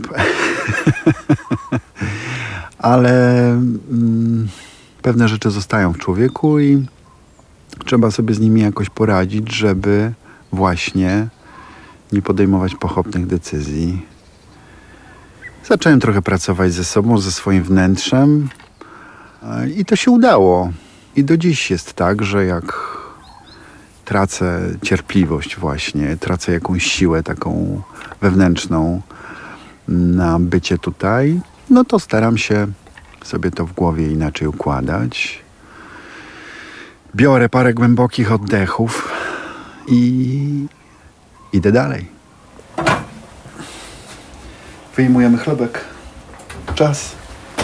Ale mm, pewne rzeczy zostają w człowieku i trzeba sobie z nimi jakoś poradzić, żeby właśnie nie podejmować pochopnych decyzji. Zacząłem trochę pracować ze sobą, ze swoim wnętrzem i to się udało. I do dziś jest tak, że jak tracę cierpliwość właśnie, tracę jakąś siłę taką wewnętrzną na bycie tutaj, no to staram się sobie to w głowie inaczej układać. Biorę parę głębokich oddechów i idę dalej. Wyjmujemy chlebek. Czas.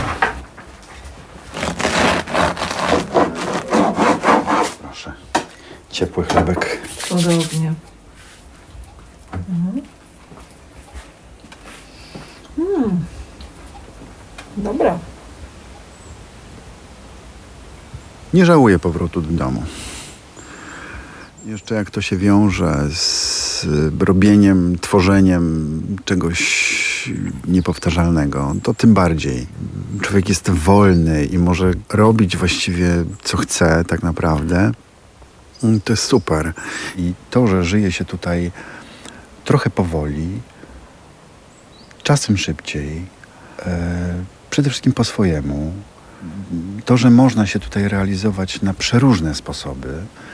Proszę. Ciepły chlebek. Cudownie. Mhm. Mm. Dobra. Nie żałuję powrotu do domu. Jeszcze jak to się wiąże z robieniem, tworzeniem czegoś niepowtarzalnego, to tym bardziej. Człowiek jest wolny i może robić właściwie co chce tak naprawdę. To jest super. I to, że żyje się tutaj trochę powoli, czasem szybciej, e, przede wszystkim po swojemu. To, że można się tutaj realizować na przeróżne sposoby.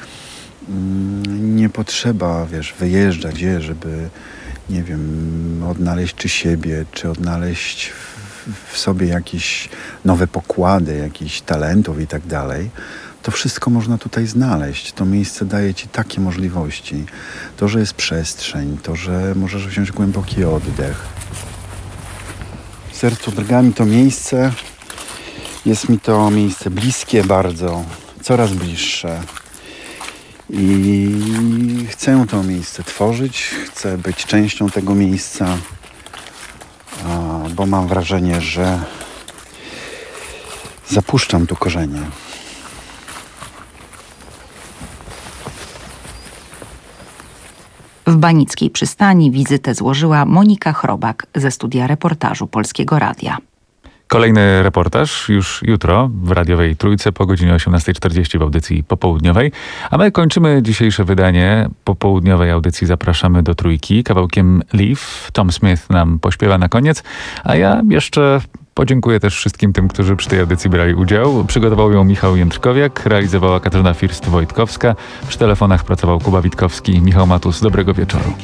Nie potrzeba, wiesz, wyjeżdżać gdzie, żeby, nie wiem, odnaleźć czy siebie, czy odnaleźć w, w sobie jakieś nowe pokłady, jakichś talentów i tak dalej. To wszystko można tutaj znaleźć. To miejsce daje ci takie możliwości. To, że jest przestrzeń, to, że możesz wziąć głęboki oddech. W sercu drga mi to miejsce. Jest mi to miejsce bliskie bardzo, coraz bliższe. I chcę to miejsce tworzyć, chcę być częścią tego miejsca, bo mam wrażenie, że zapuszczam tu korzenie. W banickiej przystani wizytę złożyła Monika Chrobak ze studia reportażu Polskiego Radia. Kolejny reportaż już jutro w radiowej Trójce po godzinie osiemnastej czterdzieści w audycji popołudniowej. A my kończymy dzisiejsze wydanie popołudniowej audycji. Zapraszamy do Trójki kawałkiem Leaf. Tom Smith nam pośpiewa na koniec. A ja jeszcze podziękuję też wszystkim tym, którzy przy tej audycji brali udział. Przygotował ją Michał Jędrkowiak, realizowała Katarzyna First-Wojtkowska. Przy telefonach pracował Kuba Witkowski. Michał Matus, dobrego wieczoru.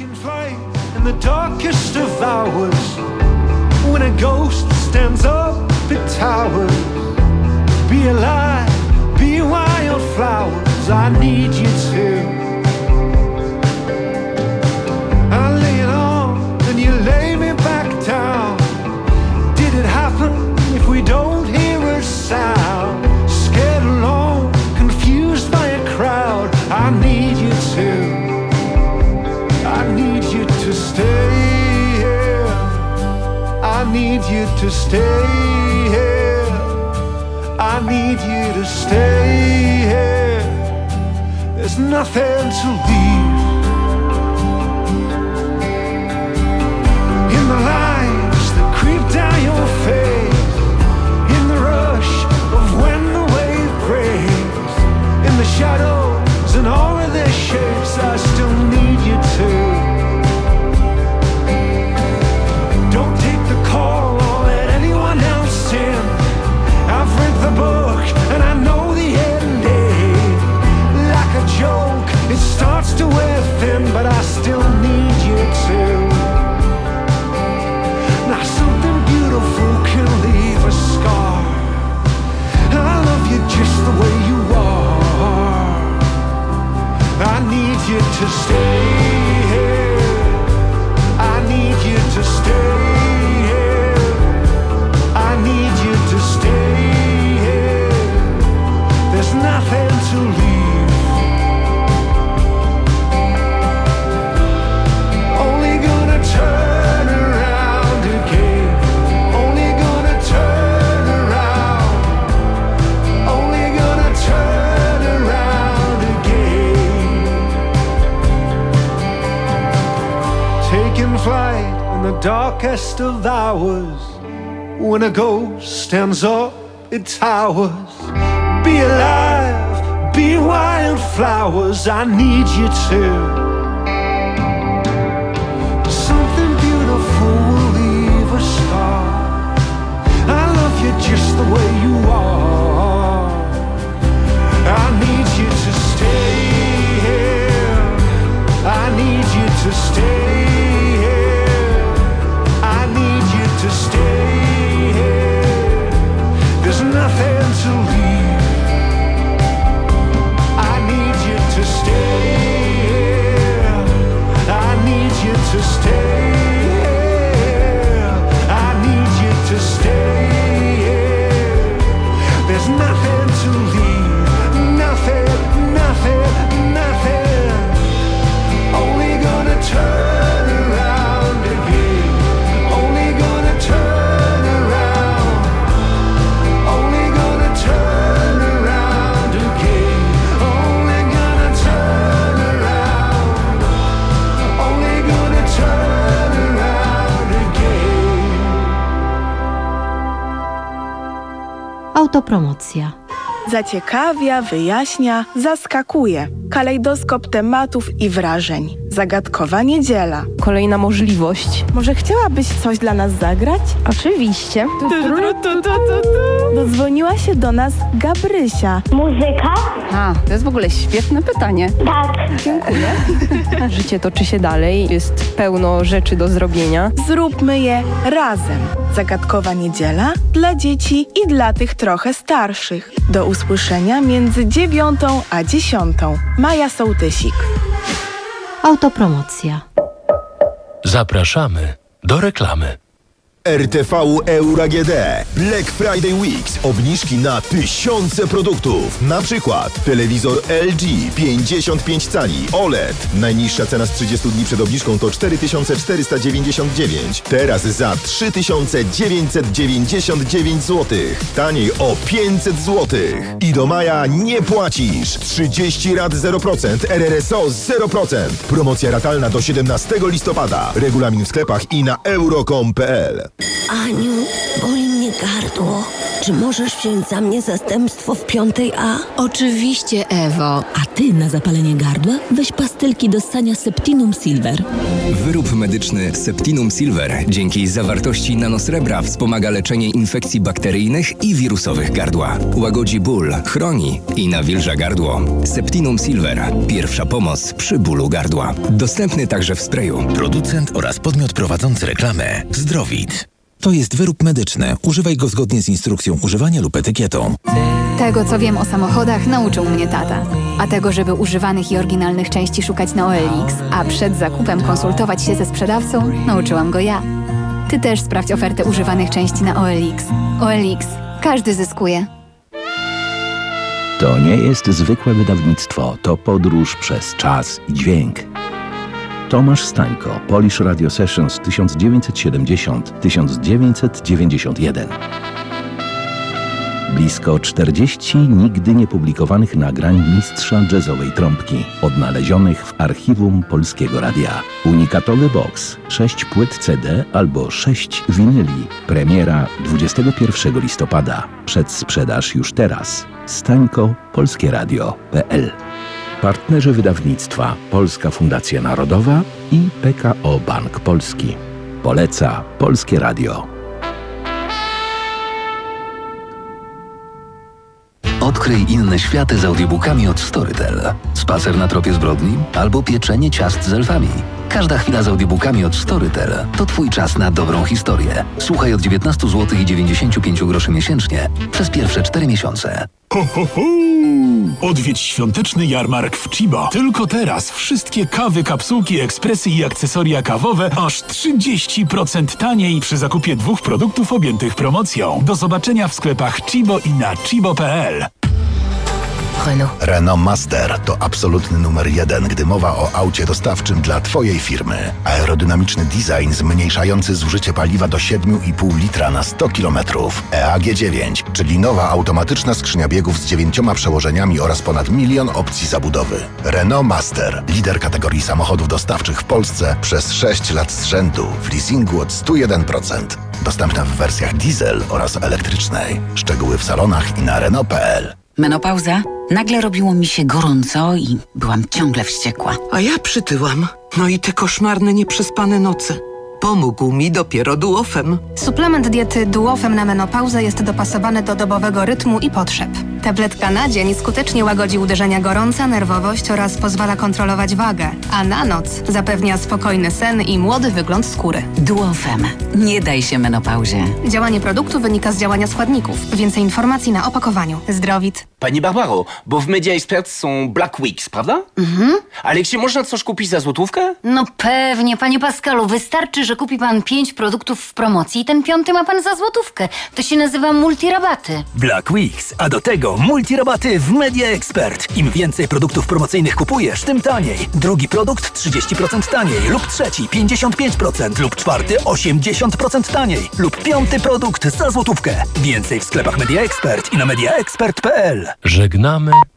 When a ghost stands up, it towers. Be alive, be wildflowers. I need you to. I lay it on, and you lay me back down. Did it happen if we don't hear a sound? Scared alone, confused by a crowd. I need you to. I need you to stay. I need you to stay here. I need you to stay here. There's nothing to leave. In the lines that creep down your face, in the rush of when the wave breaks, in the shadows and all of their shapes, I still need you to. Don't take the call or let anyone else in. I've read the book and I know the ending. Like a joke, it starts to wear thin, but I still need you to. Now something beautiful can leave a scar. I love you just the way you are. I need you to stay here. I need you to stay here. I need you to stay here. There's nothing to leave. Only gonna turn around again. Only gonna turn around. Only gonna turn around again. Taking flight in the darkest of hours. When a ghost stands up, it towers. Be alive, be wildflowers. I need you to. Something beautiful will leave a scar. I love you just the way you are. I need you to stay here. I need you to stay here. I need you to stay here. There's nothing to leave. I Autopromocja. Zaciekawia, wyjaśnia, zaskakuje. Kalejdoskop tematów i wrażeń. Zagadkowa niedziela. Kolejna możliwość. Może chciałabyś coś dla nas zagrać? Oczywiście. Dodzwoniła się do nas Gabrysia. Muzyka? A, to jest w ogóle świetne pytanie. Tak. Dziękuję. Życie toczy się dalej, jest pełno rzeczy do zrobienia. Zróbmy je razem. Zagadkowa niedziela dla dzieci i dla tych trochę starszych. Do usłyszenia między dziewiątą a dziesiątą. Maja Sołtysik. Autopromocja. Zapraszamy do reklamy. R T V Euro A G D. Black Friday Weeks. Obniżki na tysiące produktów. Na przykład telewizor L G pięćdziesiąt pięć cali O L E D. Najniższa cena z trzydziestu dni przed obniżką to cztery tysiące czterysta dziewięćdziesiąt dziewięć. Teraz za trzy tysiące dziewięćset dziewięćdziesiąt dziewięć złotych. Taniej o pięćset złotych. I do maja nie płacisz. trzydzieści rat zero procent. R R S O zero procent. Promocja ratalna do siedemnastego listopada. Regulamin w sklepach i na euro kropka com kropka p l. Aniu, boli mnie gardło. Czy możesz wziąć za mnie zastępstwo w piątej A? Oczywiście, Ewo. A ty na zapalenie gardła weź pastylki do ssania Septinum Silver. Wyrób medyczny Septinum Silver dzięki zawartości nanosrebra wspomaga leczenie infekcji bakteryjnych i wirusowych gardła. Łagodzi ból, chroni i nawilża gardło. Septinum Silver. Pierwsza pomoc przy bólu gardła. Dostępny także w sprayu. Producent oraz podmiot prowadzący reklamę Zdrowit. To jest wyrób medyczny. Używaj go zgodnie z instrukcją używania lub etykietą. Tego, co wiem o samochodach, nauczył mnie tata. A tego, żeby używanych i oryginalnych części szukać na O L X, a przed zakupem konsultować się ze sprzedawcą, nauczyłam go ja. Ty też sprawdź ofertę używanych części na O L X. O L X. Każdy zyskuje. To nie jest zwykłe wydawnictwo, to podróż przez czas i dźwięk. Tomasz Stańko, Polish Radio Sessions tysiąc dziewięćset siedemdziesiąt do tysiąc dziewięćset dziewięćdziesiąt jeden. Blisko czterdzieści nigdy niepublikowanych nagrań mistrza jazzowej trąbki, odnalezionych w archiwum Polskiego Radia. Unikatowy boks, sześć płyt C D albo sześć winyli. Premiera dwudziestego pierwszego listopada. Przedsprzedaż już teraz. Stańko, polskie radio kropka p l. Partnerzy wydawnictwa Polska Fundacja Narodowa i P K O Bank Polski. Poleca Polskie Radio. Odkryj inne światy z audiobookami od Storytel. Spacer na tropie zbrodni albo pieczenie ciast z elfami. Każda chwila z audiobookami od Storytel to twój czas na dobrą historię. Słuchaj od dziewiętnaście złotych i dziewięćdziesiąt pięć groszy miesięcznie przez pierwsze cztery miesiące. Ho, ho, ho! Odwiedź świąteczny jarmark w Chibo. Tylko teraz wszystkie kawy, kapsułki, ekspresy i akcesoria kawowe aż trzydzieści procent taniej przy zakupie dwóch produktów objętych promocją. Do zobaczenia w sklepach Chibo i na chibo kropka p l. Renault. Renault Master to absolutny numer jeden, gdy mowa o aucie dostawczym dla Twojej firmy. Aerodynamiczny design zmniejszający zużycie paliwa do siedem i pół litra na sto kilometrów. E A G dziewięć, czyli nowa automatyczna skrzynia biegów z dziewięcioma przełożeniami oraz ponad milion opcji zabudowy. Renault Master, lider kategorii samochodów dostawczych w Polsce przez sześć lat z rzędu w leasingu od sto jeden procent. Dostępna w wersjach diesel oraz elektrycznej. Szczegóły w salonach i na Renault kropka p l. Menopauza? Nagle robiło mi się gorąco i byłam ciągle wściekła. A ja przytyłam. No i te koszmarne, nieprzespane noce. Pomógł mi dopiero Duofem. Suplement diety Duofem na menopauzę jest dopasowany do dobowego rytmu i potrzeb. Tabletka na dzień skutecznie łagodzi uderzenia gorąca, nerwowość oraz pozwala kontrolować wagę, a na noc zapewnia spokojny sen i młody wygląd skóry. Duofem. Nie daj się menopauzie. Działanie produktu wynika z działania składników. Więcej informacji na opakowaniu. Zdrowit. Pani Barbaro, bo w Media Expert są Black Weeks, prawda? Mhm. Ale czy można coś kupić za złotówkę? No pewnie, panie Pascalu. Wystarczy, że kupi pan pięć produktów w promocji i ten piąty ma pan za złotówkę. To się nazywa multirabaty. Black Weeks, a do tego multirabaty w Media Expert. Im więcej produktów promocyjnych kupujesz, tym taniej. Drugi produkt trzydzieści procent taniej, lub trzeci pięćdziesiąt pięć procent, lub czwarty osiemdziesiąt procent taniej, lub piąty produkt za złotówkę. Więcej w sklepach Media Expert i na media expert kropka p l. Żegnamy